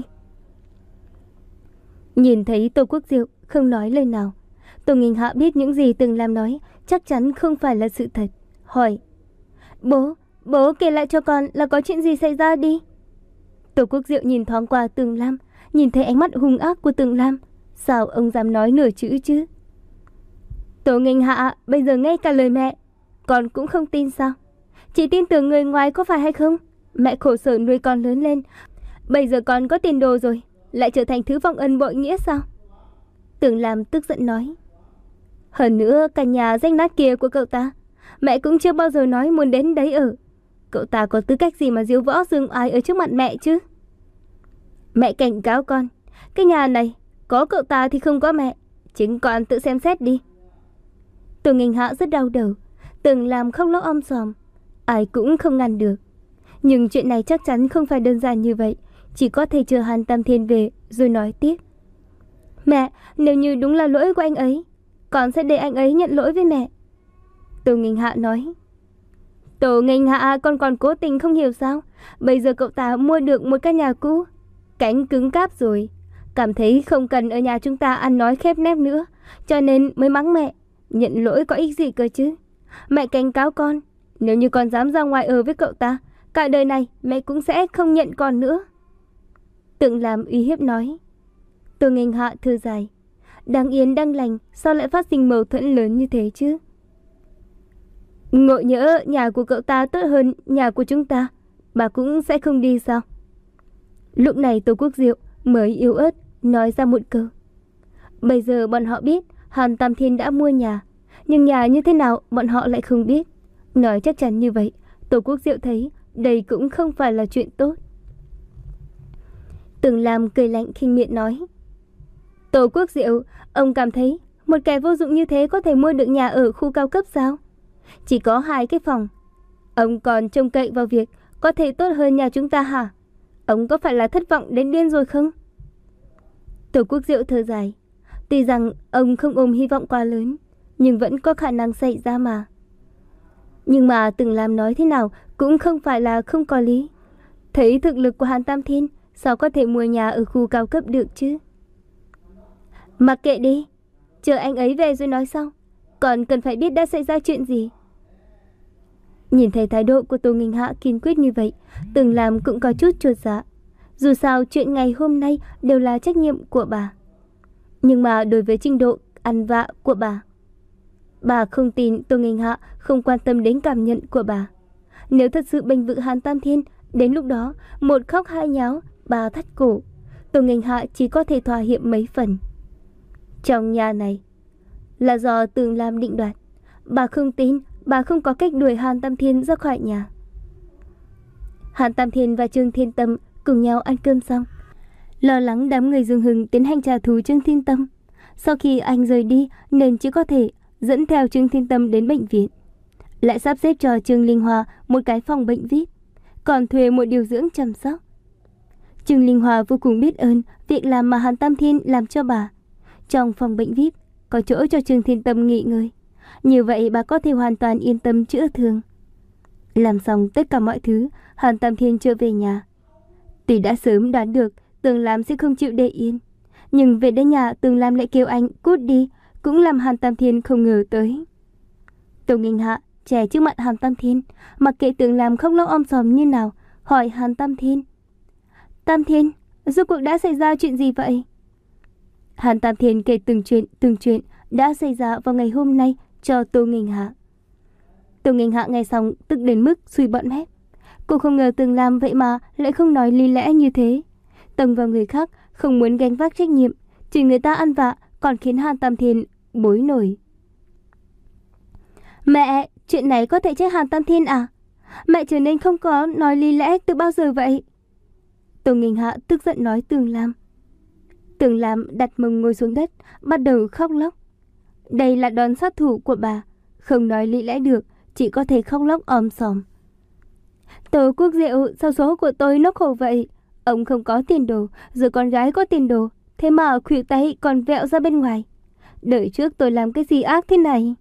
A: Nhìn thấy Tô Quốc Diệu không nói lời nào, Tô Nghênh Hạ biết những gì Tường Lam nói chắc chắn không phải là sự thật, hỏi: Bố, bố kể lại cho con là có chuyện gì xảy ra đi. Tô Quốc Diệu nhìn thoáng qua Tường Lam, nhìn thấy ánh mắt hung ác của Tường Lam, sao ông dám nói nửa chữ chứ? Tô Nghênh Hạ, bây giờ ngay cả lời mẹ con cũng không tin sao? Chỉ tin tưởng người ngoài có phải hay không? Mẹ khổ sở nuôi con lớn lên, bây giờ con có tiền đồ rồi, lại trở thành thứ vong ân bội nghĩa sao? Tường Lam tức giận nói. Hơn nữa cả nhà rách nát kia của cậu ta, mẹ cũng chưa bao giờ nói muốn đến đấy ở. Cậu ta có tư cách gì mà diếu võ dương oai ở trước mặt mẹ chứ? Mẹ cảnh cáo con, cái nhà này có cậu ta thì không có mẹ, chính con tự xem xét đi. Tô Nghênh Hạ rất đau đầu, Tường Lam khóc lóc om sòm, ai cũng không ngăn được. Nhưng chuyện này chắc chắn không phải đơn giản như vậy, chỉ có thể chờ Hàn Tam Thiên về rồi nói tiếp. Mẹ, nếu như đúng là lỗi của anh ấy, con sẽ để anh ấy nhận lỗi với mẹ. Tô Nghênh Hạ nói. Tô Nghênh Hạ, con còn cố tình không hiểu sao? Bây giờ cậu ta mua được một căn nhà cũ, cánh cứng cáp rồi, cảm thấy không cần ở nhà chúng ta ăn nói khép nép nữa, cho nên mới mắng mẹ. Nhận lỗi có ích gì cơ chứ? Mẹ cảnh cáo con, nếu như con dám ra ngoài ở với cậu ta, cả đời này mẹ cũng sẽ không nhận con nữa. Tường Lam uy hiếp nói. Tô Nghênh Hạ thở dài. Đang yên đang lành, sao lại phát sinh mâu thuẫn lớn như thế chứ? Ngộ nhỡ nhà của cậu ta tốt hơn nhà của chúng ta, bà cũng sẽ không đi sao? Lúc này Tô Quốc Diệu mới yếu ớt nói ra một câu. Bây giờ bọn họ biết Hàn Tam Thiên đã mua nhà, nhưng nhà như thế nào bọn họ lại không biết. Nói chắc chắn như vậy, Tô Quốc Diệu thấy đây cũng không phải là chuyện tốt. Tưởng Lam cười lạnh khinh miệt nói. Tô Quốc Diệu, ông cảm thấy một kẻ vô dụng như thế có thể mua được nhà ở khu cao cấp sao? Chỉ có hai cái phòng. Ông còn trông cậy vào việc có thể tốt hơn nhà chúng ta hả? Ông có phải là thất vọng đến điên rồi không? Tô Quốc Diệu thở dài. Tuy rằng ông không ôm hy vọng quá lớn, nhưng vẫn có khả năng xảy ra mà. Nhưng mà Tưởng Lam nói thế nào cũng không phải là không có lý. Thấy thực lực của Hàn Tam Thiên, sao có thể mua nhà ở khu cao cấp được chứ? Mặc kệ đi, chờ anh ấy về rồi nói sau. Còn cần phải biết đã xảy ra chuyện gì. Nhìn thấy thái độ của Tô Nghênh Hạ kiên quyết như vậy, Tưởng Lam cũng có chút chột dạ. Dù sao chuyện ngày hôm nay đều là trách nhiệm của bà. Nhưng mà đối với trình độ ăn vạ của bà, bà không tin Tô Nghênh Hạ không quan tâm đến cảm nhận của bà. Nếu thật sự bênh vực Hàn Tam Thiên, đến lúc đó một khóc hai nháo, bà thắt cổ, Tô Nghênh Hạ chỉ có thể thỏa hiệp mấy phần. Trong nhà này là do Tưởng Lam định đoạt. Bà không tin, bà không có cách đuổi Hàn Tam Thiên ra khỏi nhà. Hàn Tam Thiên và Trương Thiên Tâm cùng nhau ăn cơm xong, lo lắng đám người Dương Hưng tiến hành trả thù Trương Thiên Tâm. Sau khi anh rời đi nên chỉ có thể dẫn theo Trương Thiên Tâm đến bệnh viện, lại sắp xếp cho Trương Linh Hoa một cái phòng bệnh vi ai pi, còn thuê một điều dưỡng chăm sóc. Trương Linh Hoa vô cùng biết ơn việc làm mà Hàn Tam Thiên làm cho bà. Trong phòng bệnh vi ai pi có chỗ cho Trương Thiên Tâm nghỉ ngơi, như vậy bà có thể hoàn toàn yên tâm chữa thương. Làm xong tất cả mọi thứ, Hàn Tam Thiên trở về nhà. Tuy đã sớm đoán được Tưởng Lam sẽ không chịu để yên, nhưng về đến nhà Tưởng Lam lại kêu anh cút đi, cũng làm Hàn Tam Thiên không ngờ tới. Tô Nghênh Hạ trẻ trước mặt Hàn Tam Thiên, mặc kệ Tưởng Lam khóc lóc om sòm như nào, hỏi Hàn Tam Thiên. Tam Thiên, rốt cuộc đã xảy ra chuyện gì vậy? Hàn Tam Thiên kể từng chuyện, từng chuyện đã xảy ra vào ngày hôm nay cho Tô Nghênh Hạ. Tô Nghênh Hạ nghe xong tức đến mức sùi bọt mép. Cô không ngờ Tưởng Lam vậy mà lại không nói lý lẽ như thế. Tông vào người khác, không muốn gánh vác trách nhiệm, chỉ người ta ăn vạ còn khiến Hàn Tam Thiên bối nổi. Mẹ, chuyện này có thể trách Hàn Tam Thiên à? Mẹ trở nên không có nói lý lẽ từ bao giờ vậy? Tô Nghênh Hạ tức giận nói Tưởng Lam. Tưởng Lam đặt mông ngồi xuống đất, bắt đầu khóc lóc. Đây là đòn sát thủ của bà, không nói lý lẽ được, chỉ có thể khóc lóc om sòm. Tô Quốc Diệu, sao số của tôi nó khổ vậy? Ông không có tiền đồ, rồi con gái có tiền đồ, thế mà khuỷu tay còn vẹo ra bên ngoài. Đời trước tôi làm cái gì ác thế này?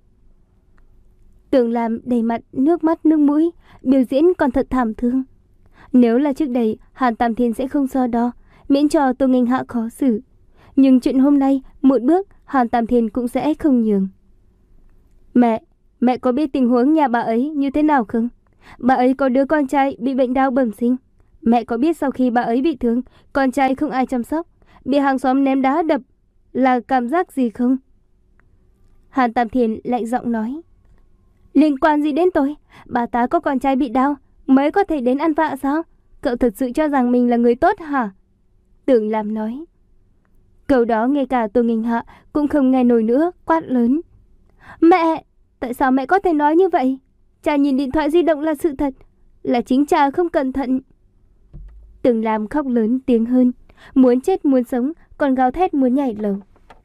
A: Tưởng Lam đầy mặt nước mắt nước mũi, biểu diễn còn thật thảm thương. Nếu là trước đây, Hàn Tam Thiên sẽ không so đo, miễn cho Tô Nghênh Hạ khó xử. Nhưng chuyện hôm nay, một bước, Hàn Tam Thiên cũng sẽ không nhường. Mẹ, mẹ có biết tình huống nhà bà ấy như thế nào không? Bà ấy có đứa con trai bị bệnh đau bẩm sinh. Mẹ có biết sau khi bà ấy bị thương, con trai không ai chăm sóc, bị hàng xóm ném đá đập, là cảm giác gì không? Hàn Tam Thiên lạnh giọng nói. Liên quan gì đến tôi? Bà ta có con trai bị đau mới có thể đến ăn vạ sao? Cậu thật sự cho rằng mình là người tốt hả? Tưởng Lam nói. Câu đó ngay cả Tô Nghênh Hạ cũng không nghe nổi nữa, quát lớn. Mẹ, tại sao mẹ có thể nói như vậy? Cha nhìn điện thoại di động là sự thật, là chính cha không cẩn thận. Tưởng Lam khóc lớn tiếng hơn, muốn chết muốn sống, còn gào thét muốn nhảy lầu.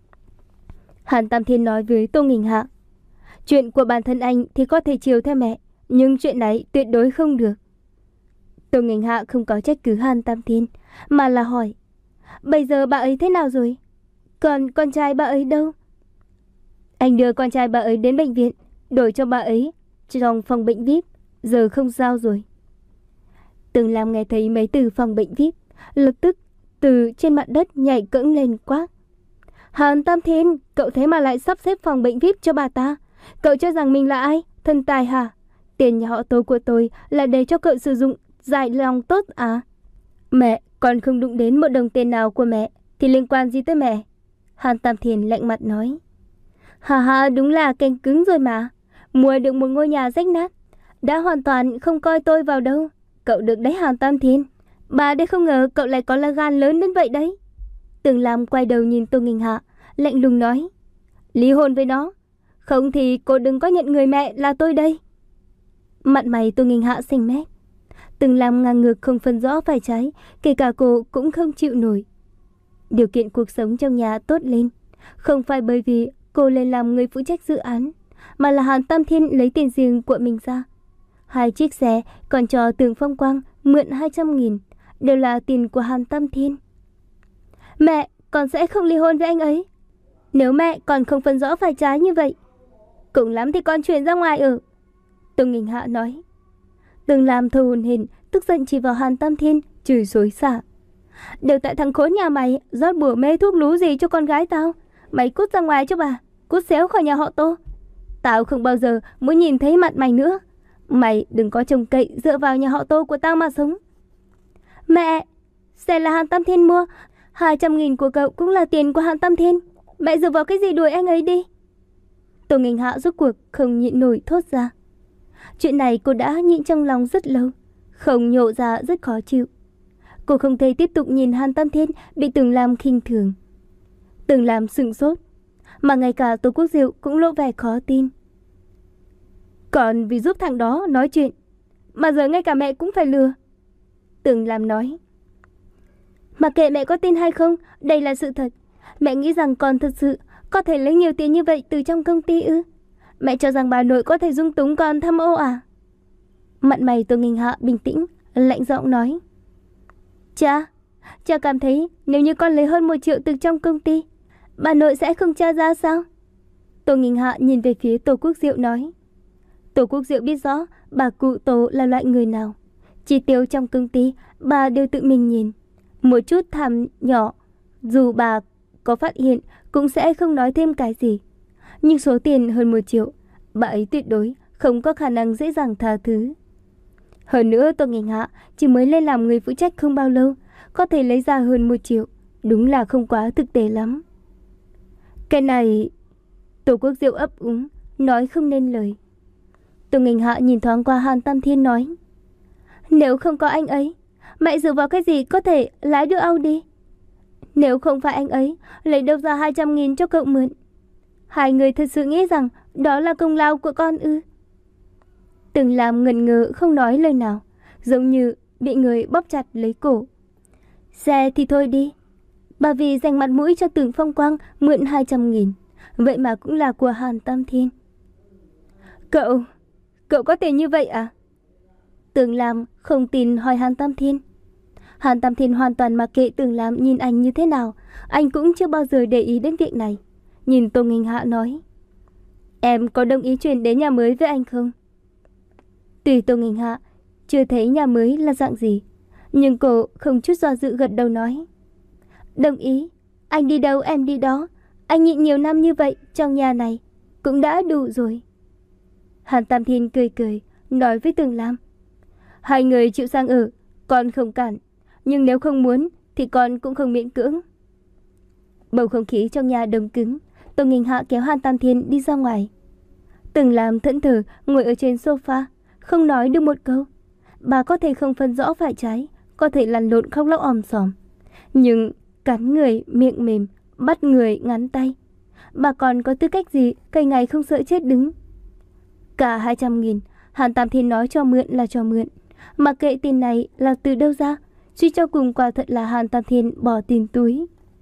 A: Hàn Tam Thiên nói với Tô Nghênh Hạ. Chuyện của bản thân anh thì có thể chiều theo mẹ, nhưng chuyện này tuyệt đối không được. Tô Nghênh Hạ không có trách cứ Hàn Tam Thiên, mà là hỏi. Bây giờ bà ấy thế nào rồi? Còn con trai bà ấy đâu? Anh đưa con trai bà ấy đến bệnh viện, đổi cho bà ấy trong phòng bệnh vi ai pi, giờ không sao rồi. Tưởng Lam nghe thấy mấy từ phòng bệnh vi ai pi, lập tức từ trên mặt đất nhảy cẫng lên quát. Hàn Tam Thiên, cậu thế mà lại sắp xếp phòng bệnh vi ai pi cho bà ta? Cậu cho rằng mình là ai? Thần tài hả? Tiền nhà họ Tô của tôi là để cho cậu sử dụng, giải lòng tốt à? Mẹ, con không đụng đến một đồng tiền nào của mẹ. thì liên quan gì tới mẹ? Hàn Tam Thiên lạnh mặt nói. Hà hà, đúng là canh cứng rồi mà. Mua được một ngôi nhà rách nát, đã hoàn toàn không coi tôi vào đâu. Cậu được đấy Hàn Tam Thiên. Bà đây không ngờ cậu lại có là gan lớn đến vậy đấy. Tường Lam quay đầu nhìn Tô Nghinh Hạ, lạnh lùng nói. Ly hôn với nó, không thì cô đừng có nhận người mẹ là tôi đây. Mặt mày Tô Nghinh Hạ xanh mét. Tường Lam ngang ngược không phân rõ phải trái, kể cả cô cũng không chịu nổi. Điều kiện cuộc sống trong nhà tốt lên, không phải bởi vì cô lên làm người phụ trách dự án, mà là Hàn Tam Thiên lấy tiền riêng của mình ra. Hai chiếc xe còn cho Tường Phong Quang mượn hai trăm nghìn, đều là tiền của Hàn Tam Thiên. Mẹ, con sẽ không ly hôn với anh ấy. Nếu mẹ còn không phân rõ phải trái như vậy, cùng lắm thì con chuyển ra ngoài ở. Tô Nghinh Hạ nói. Tường Lam thở hổn hển, tức giận chỉ vào Hàn Tam Thiên, chửi xối xả. Đều tại thằng khốn nhà mày rót bùa mê thuốc lú gì cho con gái tao. Mày cút ra ngoài cho bà, cút xéo khỏi nhà họ Tô. Tao không bao giờ muốn nhìn thấy mặt mày nữa. Mày đừng có trông cậy dựa vào nhà họ Tô của tao mà sống. Mẹ, xe là Hàn Tam Thiên mua, hai trăm nghìn của cậu cũng là tiền của Hàn Tam Thiên. Mẹ dựa vào cái gì đuổi anh ấy đi? Tô Nghinh Hạ rốt cuộc không nhịn nổi thốt ra. Chuyện này cô đã nhịn trong lòng rất lâu, không nhổ ra rất khó chịu. Cô không thể tiếp tục nhìn Hàn Tam Thiên bị Tường Lam khinh thường. Tường Lam sững sốt, mà ngay cả Tô Quốc Diệu cũng lộ vẻ khó tin. Còn vì giúp thằng đó nói chuyện mà giờ ngay cả mẹ cũng phải lừa. Tường Lam nói. Mà kệ mẹ có tin hay không, đây là sự thật. Mẹ nghĩ rằng con thật sự có thể lấy nhiều tiền như vậy từ trong công ty ư? Mẹ cho rằng bà nội có thể dung túng con tham ô à? Mặt mày Tô Nghinh Hạ bình tĩnh, lạnh giọng nói. Cha, cha cảm thấy nếu như con lấy hơn một triệu từ trong công ty, bà nội sẽ không tra ra sao? Tô Nghinh Hạ nhìn về phía Tô Quốc Diệu nói. Tô Quốc Diệu biết rõ bà cụ Tô là loại người nào. Chi tiêu trong công ty bà đều tự mình nhìn. Một chút tham nhỏ, dù bà có phát hiện cũng sẽ không nói thêm cái gì. Nhưng số tiền hơn một triệu, bà ấy tuyệt đối không có khả năng dễ dàng tha thứ. Hơn nữa Tô Nghinh Hạ chỉ mới lên làm người phụ trách không bao lâu, có thể lấy ra hơn một triệu, đúng là không quá thực tế lắm. Cái này... Tô Quốc Diệu ấp úng, nói không nên lời. Tô Nghinh Hạ nhìn thoáng qua Hàn Tam Thiên nói. Nếu không có anh ấy, mẹ dựa vào cái gì có thể lái được Audi? Nếu không phải anh ấy, lấy đâu ra hai trăm nghìn cho cậu mượn? Hai người thật sự nghĩ rằng đó là công lao của con ư? Tường Lam ngần ngơ không nói lời nào, giống như bị người bóp chặt lấy cổ. Xe thì thôi đi, bà vì dành mặt mũi cho Tường Phong Quang mượn hai trăm nghìn, vậy mà cũng là của Hàn Tam Thiên. Cậu, cậu có tiền như vậy à? Tường Lam không tin hỏi Hàn Tam Thiên. Hàn Tam Thiên hoàn toàn mặc kệ Tường Lam nhìn anh như thế nào, anh cũng chưa bao giờ để ý đến việc này. Nhìn Tô Nghinh Hạ nói. Em có đồng ý chuyển đến nhà mới với anh không? Tùy Tô Nghinh Hạ chưa thấy nhà mới là dạng gì, nhưng cô không chút do dự gật đầu nói. Đồng ý, anh đi đâu em đi đó. Anh nhịn nhiều năm như vậy trong nhà này cũng đã đủ rồi. Hàn Tam Thiên cười cười nói với Tường Lam. Hai người chịu sang ở, con không cản, nhưng nếu không muốn thì con cũng không miễn cưỡng. Bầu không khí trong nhà đông cứng. Tô Nghinh Hạ kéo Hàn Tam Thiên đi ra ngoài. Tường Lam thẫn thờ ngồi ở trên sofa, không nói được một câu. Bà có thể không phân rõ phải trái, có thể lăn lộn khóc lóc òm sòm, nhưng cắn người miệng mềm, bắt người ngắn tay, bà còn có tư cách gì cây ngày không sợ chết đứng? Cả hai trăm nghìn Hàn Tam Thiên nói cho mượn là cho mượn, mà kệ tiền này là từ đâu ra, suy cho cùng quả thật là Hàn Tam Thiên bỏ tiền túi.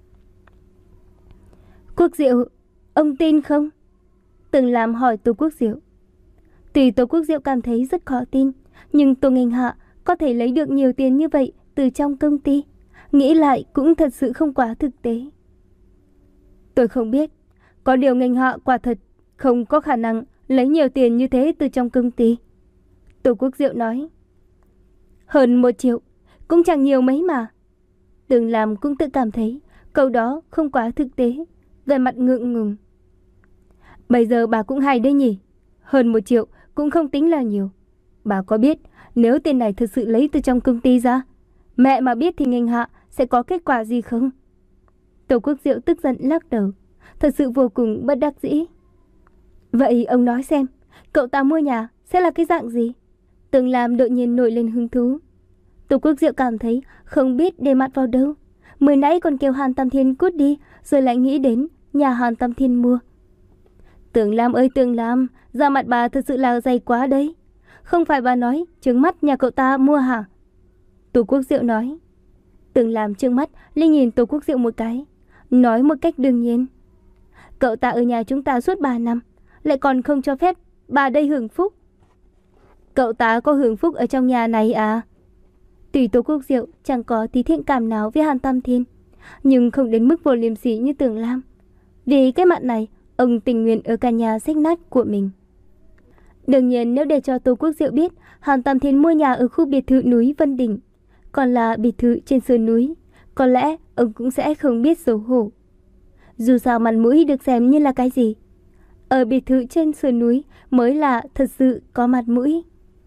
A: Quốc Diệu, ông tin không? Tường Lam hỏi Tô Quốc Diệu. Tuy Tô Quốc Diệu cảm thấy rất khó tin, nhưng Tô Nghinh Hạ có thể lấy được nhiều tiền như vậy từ trong công ty, nghĩ lại cũng thật sự không quá thực tế. Tôi không biết, có điều Nghinh Hạ quả thật không có khả năng lấy nhiều tiền như thế từ trong công ty. Tô Quốc Diệu nói. Hơn một triệu cũng chẳng nhiều mấy mà. Tường Lam cũng tự cảm thấy câu đó không quá thực tế, về mặt ngượng ngùng. Bây giờ bà cũng hay đấy nhỉ, hơn một triệu cũng không tính là nhiều. Bà có biết nếu tiền này thực sự lấy từ trong công ty ra, mẹ mà biết thì Nghinh Hạ sẽ có kết quả gì không? Tô Quốc Diệu tức giận lắc đầu, thật sự vô cùng bất đắc dĩ. Vậy ông nói xem, cậu ta mua nhà sẽ là cái dạng gì? Tường Lam đột nhiên nổi lên hứng thú. Tô Quốc Diệu cảm thấy không biết để mặt vào đâu. Mới nãy còn kêu Hàn Tam Thiên cút đi, rồi lại nghĩ đến nhà Hàn Tam Thiên mua. Tường Lam ơi Tường Lam, da mặt bà thật sự là dày quá đấy. Không phải bà nói trứng mắt nhà cậu ta mua hả? Tô Quốc Diệu nói. Tường Lam trừng mắt lên nhìn Tô Quốc Diệu một cái, nói một cách đương nhiên. Cậu ta ở nhà chúng ta suốt ba năm, lại còn không cho phép bà đây hưởng phúc. Cậu ta có hưởng phúc ở trong nhà này à? Tuy Tô Quốc Diệu chẳng có tí thiện cảm nào với Hàn Tam Thiên, nhưng không đến mức vô liêm sỉ như Tường Lam. Vì cái mặt này, ông tình nguyện ở cả nhà rách nát của mình. Đương nhiên nếu để cho Tô Quốc Diệu biết Hàn Tam Thiên mua nhà ở khu biệt thự núi Vân Đỉnh, còn là biệt thự trên sườn núi, có lẽ ông cũng sẽ không biết xấu hổ. Dù sao mặt mũi được xem như là cái gì, ở biệt thự trên sườn núi mới là thật sự có mặt mũi.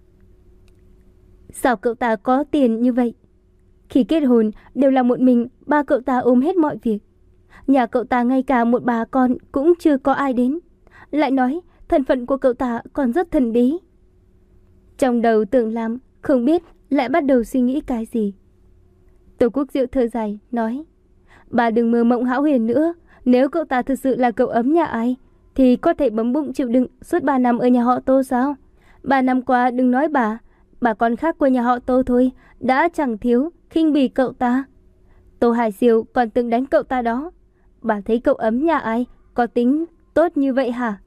A: Sao cậu ta có tiền như vậy? Khi kết hôn đều là một mình ba cậu ta ôm hết mọi việc. Nhà cậu ta ngay cả một bà con cũng chưa có ai đến. Lại nói thân phận của cậu ta còn rất thần bí. Trong đầu Tường Lam không biết lại bắt đầu suy nghĩ cái gì. Tô Quốc Diệu thở dài nói, bà đừng mơ mộng hão huyền nữa. Nếu cậu ta thực sự là cậu ấm nhà ai thì có thể bấm bụng chịu đựng suốt ba năm ở nhà họ Tô sao? Ba năm qua đừng nói bà, bà con khác của nhà họ Tô thôi đã chẳng thiếu khinh bỉ cậu ta. Tô Hải Siêu còn từng đánh cậu ta đó. Bà thấy cậu ấm nhà ai có tính tốt như vậy hả?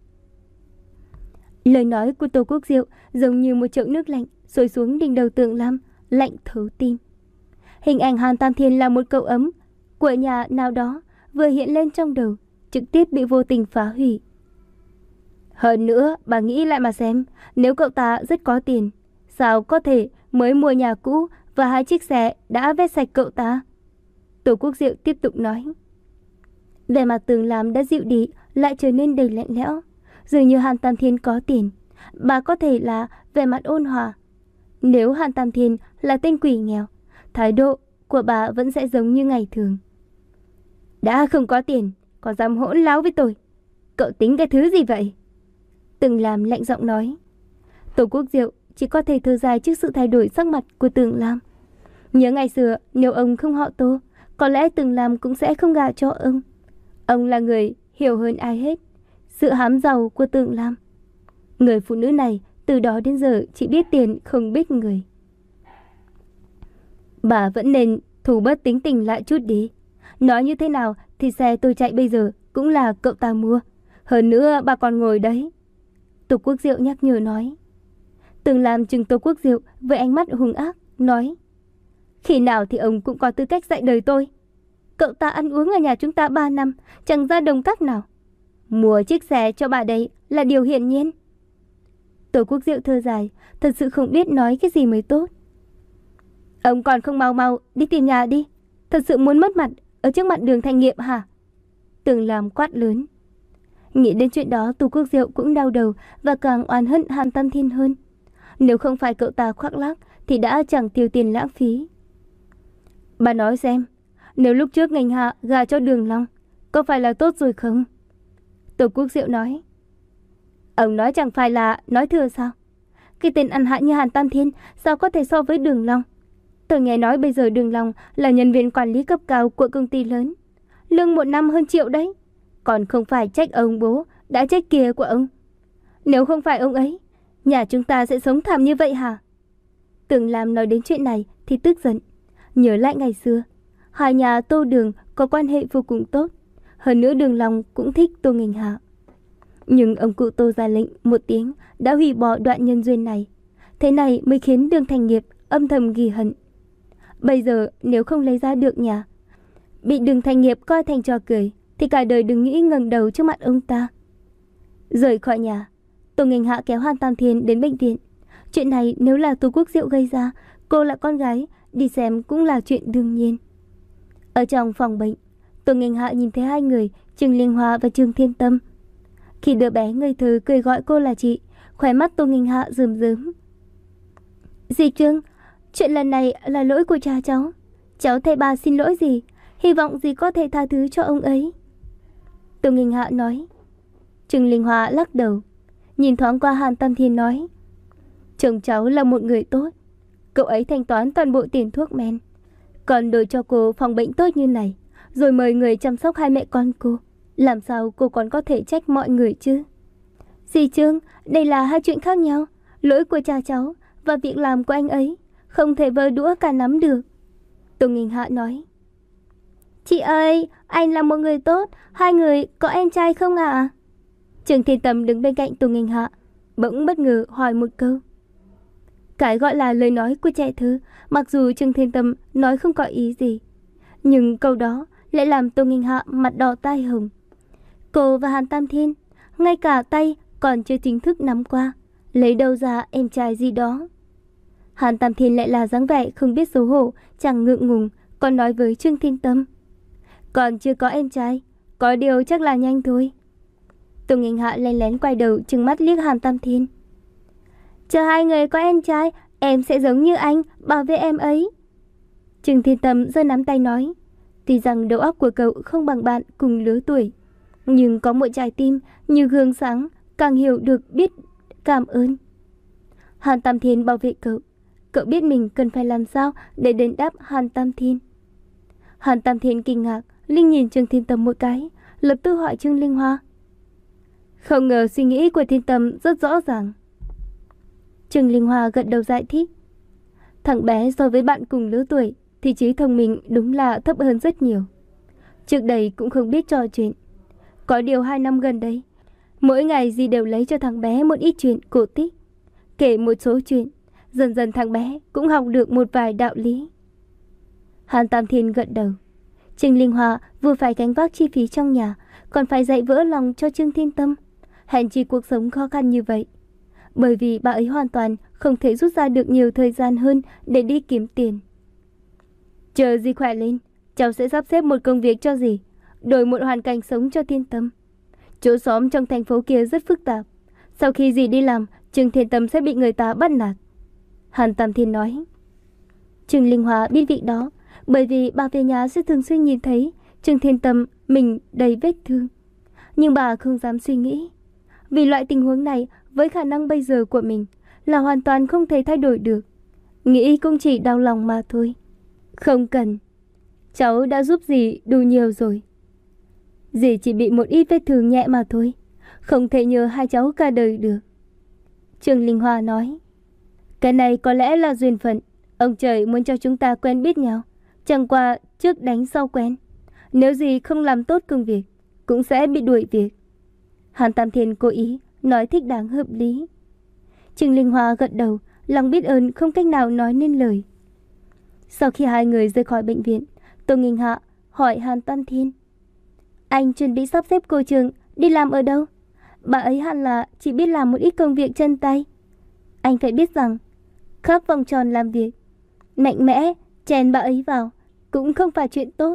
A: Lời nói của Tô Quốc Diệu giống như một chậu nước lạnh xối xuống đỉnh đầu Tường Lam, lạnh thấu tim. Hình ảnh Hàn Tam Thiên là một cậu ấm của nhà nào đó vừa hiện lên trong đầu, trực tiếp bị vô tình phá hủy. Hơn nữa, bà nghĩ lại mà xem, nếu cậu ta rất có tiền, sao có thể mới mua nhà cũ và hai chiếc xe đã vét sạch cậu ta? Tô Quốc Diệu tiếp tục nói. Vẻ mặt Tường Lam đã dịu đi, lại trở nên đầy lạnh lẽo. Dường như Hàn Tam Thiên có tiền, bà có thể là vẻ mặt ôn hòa. Nếu Hàn Tam Thiên là tên quỷ nghèo, thái độ của bà vẫn sẽ giống như ngày thường. Đã không có tiền, còn dám hỗn láo với tôi. Cậu tính cái thứ gì vậy? Tường Lam lạnh giọng nói. Tô Quốc Diệu chỉ có thể thở dài trước sự thay đổi sắc mặt của Tường Lam. Nhớ ngày xưa, nếu ông không họ Tô, có lẽ Tường Lam cũng sẽ không gả cho ông. Ông là người hiểu hơn ai hết sự hám giàu của Tường Lam. Người phụ nữ này từ đó đến giờ chỉ biết tiền không biết người. Bà vẫn nên thủ bớt tính tình lại chút đi. Nói như thế nào thì xe tôi chạy bây giờ cũng là cậu ta mua. Hơn nữa bà còn ngồi đấy. Tô Quốc Diệu nhắc nhở nói. Tường Lam trừng Tô Quốc Diệu với ánh mắt hung ác, nói. Khi nào thì ông cũng có tư cách dạy đời tôi. Cậu ta ăn uống ở nhà chúng ta ba năm, chẳng ra đồng cát nào. Mua chiếc xe cho bà đấy là điều hiển nhiên. Tô Quốc Diệu thở dài, thật sự không biết nói cái gì mới tốt. Ông còn không mau mau đi tìm nhà đi. Thật sự muốn mất mặt ở trước mặt Đường Thanh Nghiệm hả? Tường Lam quát lớn. Nghĩ đến chuyện đó, Tô Quốc Diệu cũng đau đầu và càng oán hận Hàn Tam Thiên hơn. Nếu không phải cậu ta khoác lác thì đã chẳng tiêu tiền lãng phí. Bà nói xem, nếu lúc trước ngành hạ gả cho Đường Long, có phải là tốt rồi không? Tô Quốc Diệu nói. Ông nói chẳng phải là nói thừa sao? Cái tên ăn hại như Hàn Tam Thiên sao có thể so với Đường Long? Tôi nghe nói bây giờ Đường Long là nhân viên quản lý cấp cao của công ty lớn, lương một năm hơn triệu đấy. Còn không phải trách ông bố đã trách kia của ông. Nếu không phải ông ấy, nhà chúng ta sẽ sống thảm như vậy hả? Tường Lam nói đến chuyện này thì tức giận. Nhớ lại ngày xưa, hai nhà Tô Đường có quan hệ vô cùng tốt. Hơn nữa Đường Long cũng thích Tô Nghênh Hạ. Nhưng ông cụ Tô ra lệnh một tiếng đã hủy bỏ đoạn nhân duyên này. Thế này mới khiến Đường Thành Nghiệp âm thầm ghi hận. Bây giờ nếu không lấy ra được nhà, bị Đường Thành Nghiệp coi thành trò cười, thì cả đời đừng nghĩ ngẩng đầu trước mặt ông ta. Rời khỏi nhà, Tô Nghênh Hạ kéo Hàn Tam Thiên đến bệnh viện. Chuyện này nếu là Tô Quốc Diệu gây ra, cô là con gái, đi xem cũng là chuyện đương nhiên. Ở trong phòng bệnh, Tô Nghênh Hạ nhìn thấy hai người, Trương Linh Hoa và Trương Thiên Tâm. Khi đứa bé ngây thơ cười gọi cô là chị, khóe mắt Tô Nghênh Hạ rơm rớm. Dì Trương, chuyện lần này là lỗi của cha cháu. Cháu thay bà xin lỗi dì. hy vọng dì có thể tha thứ cho ông ấy. Tô Nghinh Hạ nói. Trương Linh Hoa lắc đầu, nhìn thoáng qua Hàn Tam Thiên nói. Chồng cháu là một người tốt, cậu ấy thanh toán toàn bộ tiền thuốc men, còn đổi cho cô phòng bệnh tốt như này, rồi mời người chăm sóc hai mẹ con cô. Làm sao cô còn có thể trách mọi người chứ? Dì Trương, đây là hai chuyện khác nhau. Lỗi của cha cháu và việc làm của anh ấy không thể vơ đũa cả nắm được. Tô Nghinh Hạ nói. Chị ơi, anh là một người tốt, hai người có em trai không ạ? À? Trương Thiên Tâm đứng bên cạnh Tô Nghinh Hạ, bỗng bất ngờ hỏi một câu. Cái gọi là lời nói của trẻ thơ, mặc dù Trương Thiên Tâm nói không có ý gì, nhưng câu đó lại làm Tô Nghinh Hạ mặt đỏ tai hồng. Cô và Hàn Tam Thiên ngay cả tay còn chưa chính thức nắm qua, lấy đâu ra em trai gì đó. Hàn Tam Thiên lại là dáng vẻ không biết xấu hổ, chẳng ngượng ngùng, còn nói với Trương Thiên Tâm. Còn chưa có em trai, có điều chắc là nhanh thôi. Tô Nghinh Hạ lén lén quay đầu trừng mắt liếc Hàn Tam Thiên. Chờ hai người có em trai, em sẽ giống như anh, bảo vệ em ấy. Trương Thiên Tâm giơ nắm tay nói. Tuy rằng đầu óc của cậu không bằng bạn cùng lứa tuổi, nhưng có một trái tim như gương sáng, càng hiểu được biết cảm ơn. Hàn Tam Thiên bảo vệ cậu, cậu biết mình cần phải làm sao để đền đáp Hàn Tam Thiên. Hàn Tam Thiên kinh ngạc, Linh nhìn Trương Thiên Tâm một cái, lập tức hỏi Trương Linh Hoa. Không ngờ suy nghĩ của Thiên Tâm rất rõ ràng. Trương Linh Hoa gật đầu giải thích. Thằng bé so với bạn cùng lứa tuổi thì trí thông minh đúng là thấp hơn rất nhiều. Trước đây cũng không biết trò chuyện. Có điều hai năm gần đây, mỗi ngày dì đều lấy cho thằng bé một ít chuyện cổ tích, kể một số chuyện. Dần dần thằng bé cũng học được một vài đạo lý. Hàn Tam Thiên gật đầu. Trương Linh Hoa vừa phải gánh vác chi phí trong nhà, còn phải dạy vỡ lòng cho Trương Thiên Tâm. Hèn chi cuộc sống khó khăn như vậy, bởi vì bà ấy hoàn toàn không thể rút ra được nhiều thời gian hơn để đi kiếm tiền. Chờ dì khỏe lên, cháu sẽ sắp xếp một công việc cho dì, đổi một hoàn cảnh sống cho Thiên Tâm. Chỗ xóm trong thành phố kia rất phức tạp, sau khi dì đi làm, Trương Thiên Tâm sẽ bị người ta bắt nạt. Hàn Tam Thiên nói. Trương Linh Hoa biết việc đó, bởi vì bà về nhà sẽ thường xuyên nhìn thấy Trương Thiên Tâm mình đầy vết thương. Nhưng bà không dám suy nghĩ, vì loại tình huống này với khả năng bây giờ của mình là hoàn toàn không thể thay đổi được. Nghĩ cũng chỉ đau lòng mà thôi. Không cần, cháu đã giúp dì đủ nhiều rồi. Dì chỉ bị một ít vết thương nhẹ mà thôi, không thể nhờ hai cháu cả đời được. Trương Linh Hoa nói. Cái này có lẽ là duyên phận, ông trời muốn cho chúng ta quen biết nhau, chẳng qua trước đánh sau quen. Nếu dì không làm tốt công việc, cũng sẽ bị đuổi việc. Hàn Tam Thiên cố ý nói thích đáng hợp lý. Trương Linh Hoa gật đầu, lòng biết ơn không cách nào nói nên lời. Sau khi hai người rời khỏi bệnh viện, Tô Nghinh Hạ hỏi Hàn Tam Thiên. Anh chuẩn bị sắp xếp cô Trường đi làm ở đâu? Bà ấy hẳn là chỉ biết làm một ít công việc chân tay. Anh phải biết rằng khắp vòng tròn làm việc, mạnh mẽ chèn bà ấy vào cũng không phải chuyện tốt.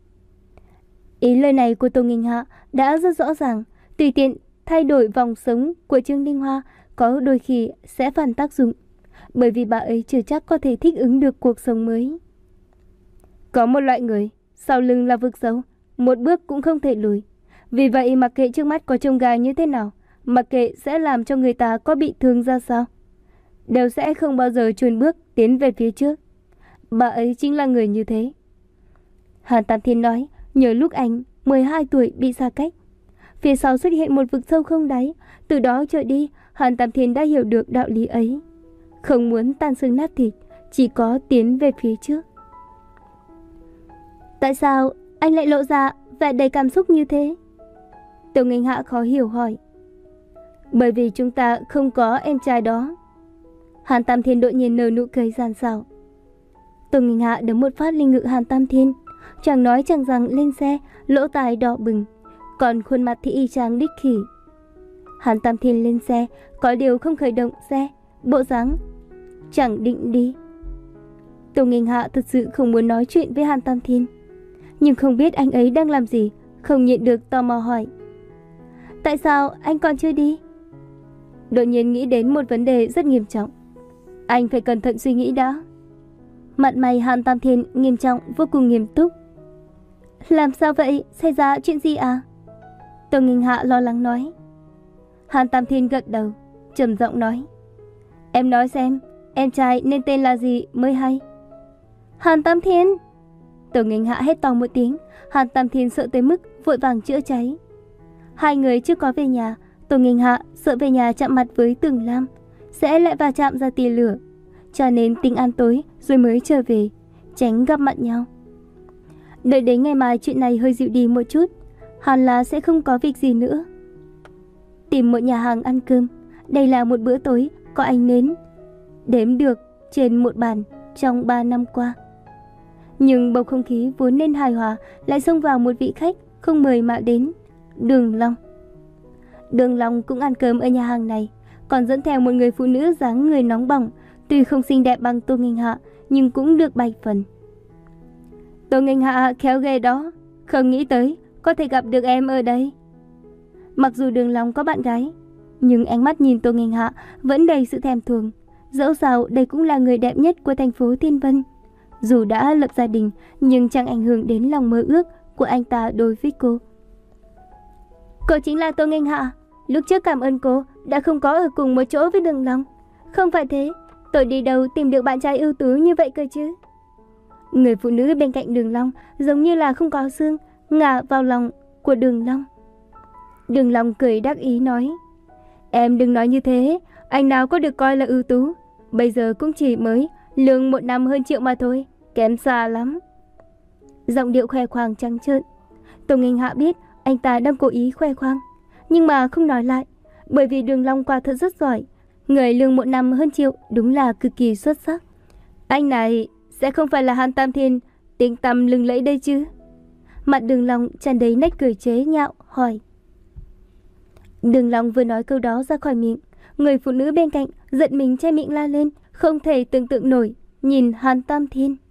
A: Ý lời này của Tô Nghinh Hạ đã rất rõ ràng. Tùy tiện thay đổi vòng sống của Trương Linh Hoa có đôi khi sẽ phản tác dụng, bởi vì bà ấy chưa chắc có thể thích ứng được cuộc sống mới. Có một loại người sau lưng là vực sâu, một bước cũng không thể lùi. Vì vậy mặc kệ trước mắt có chông gai như thế nào, mặc kệ sẽ làm cho người ta có bị thương ra sao, đều sẽ không bao giờ chùn bước tiến về phía trước. Bà ấy chính là người như thế. Hàn Tam Thiên nói, nhớ lúc anh mười hai tuổi bị xa cách, phía sau xuất hiện một vực sâu không đáy. Từ đó trở đi, Hàn Tam Thiên đã hiểu được đạo lý ấy. Không muốn tan xương nát thịt, chỉ có tiến về phía trước. Tại sao anh lại lộ ra vẻ đầy cảm xúc như thế? Tô Nghinh Hạ khó hiểu hỏi. Bởi vì chúng ta không có em trai đó. Hàn Tam Thiên đột nhiên nở nụ cười gian xảo. Tô Nghinh Hạ đấm một phát lên ngực Hàn Tam Thiên, chẳng nói chẳng rằng lên xe, lỗ tai đỏ bừng, còn khuôn mặt thì y chang đích khỉ. Hàn Tam Thiên lên xe, có điều không khởi động xe, bộ dáng chẳng định đi. Tô Nghinh Hạ thật sự không muốn nói chuyện với Hàn Tam Thiên, nhưng không biết anh ấy đang làm gì, không nhịn được tò mò hỏi. Tại sao anh còn chưa đi? Đột nhiên nghĩ đến một vấn đề rất nghiêm trọng. Anh phải cẩn thận suy nghĩ đã. Mặt mày Hàn Tam Thiên nghiêm trọng, vô cùng nghiêm túc. Làm sao vậy? Xảy ra chuyện gì à? Tô Nghinh Hạ lo lắng nói. Hàn Tam Thiên gật đầu, trầm giọng nói. Em nói xem, em trai nên tên là gì mới hay? Hàn Tam Thiên. Tô Nghinh Hạ hét to một tiếng. Hàn Tam Thiên sợ tới mức vội vàng chữa cháy. Hai người chưa có về nhà. Tô Nghinh Hạ sợ về nhà chạm mặt với Tường Lam sẽ lại va chạm ra tia lửa, cho nên tính ăn tối rồi mới trở về, tránh gặp mặt nhau. Đợi đến ngày mai chuyện này hơi dịu đi một chút, hẳn là sẽ không có việc gì nữa. Tìm một nhà hàng ăn cơm. Đây là một bữa tối có ánh nến đếm được trên một bàn trong ba năm qua. Nhưng bầu không khí vốn nên hài hòa lại xông vào một vị khách không mời mà đến, Đường Long. Đường Long cũng ăn cơm ở nhà hàng này, còn dẫn theo một người phụ nữ dáng người nóng bỏng, tuy không xinh đẹp bằng Tô Nghinh Hạ nhưng cũng được bảy phần. Tô Nghinh Hạ khéo ghê đó, không nghĩ tới có thể gặp được em ở đây. Mặc dù Đường Long có bạn gái, nhưng ánh mắt nhìn Tô Nghinh Hạ vẫn đầy sự thèm thuồng. Dẫu sao đây cũng là người đẹp nhất của thành phố Thiên Vân. Dù đã lập gia đình nhưng chẳng ảnh hưởng đến lòng mơ ước của anh ta đối với cô. Cô chính là Tô Nghinh Hạ. Lúc trước cảm ơn cô đã không có ở cùng một chỗ với Đường Long. Không phải thế, tôi đi đâu tìm được bạn trai ưu tú như vậy cơ chứ? Người phụ nữ bên cạnh Đường Long giống như là không có xương, ngả vào lòng của Đường Long. Đường Long cười đắc ý nói. Em đừng nói như thế, anh nào có được coi là ưu tú. Bây giờ cũng chỉ mới lương một năm hơn triệu mà thôi, kém xa lắm. Giọng điệu khoe khoang trắng trợn. Tô Nghinh Hạ biết anh ta đang cố ý khoe khoang, nhưng mà không nói lại, bởi vì Đường Long quả thật rất giỏi. Người lương một năm hơn triệu đúng là cực kỳ xuất sắc. Anh này sẽ không phải là Hàn Tam Thiên tiếng tăm lừng lẫy đây chứ? Mặt Đường Long tràn đầy nét cười chế nhạo hỏi. Đường Long vừa nói câu đó ra khỏi miệng, người phụ nữ bên cạnh giận mình che miệng la lên, không thể tưởng tượng nổi nhìn Hàn Tam Thiên.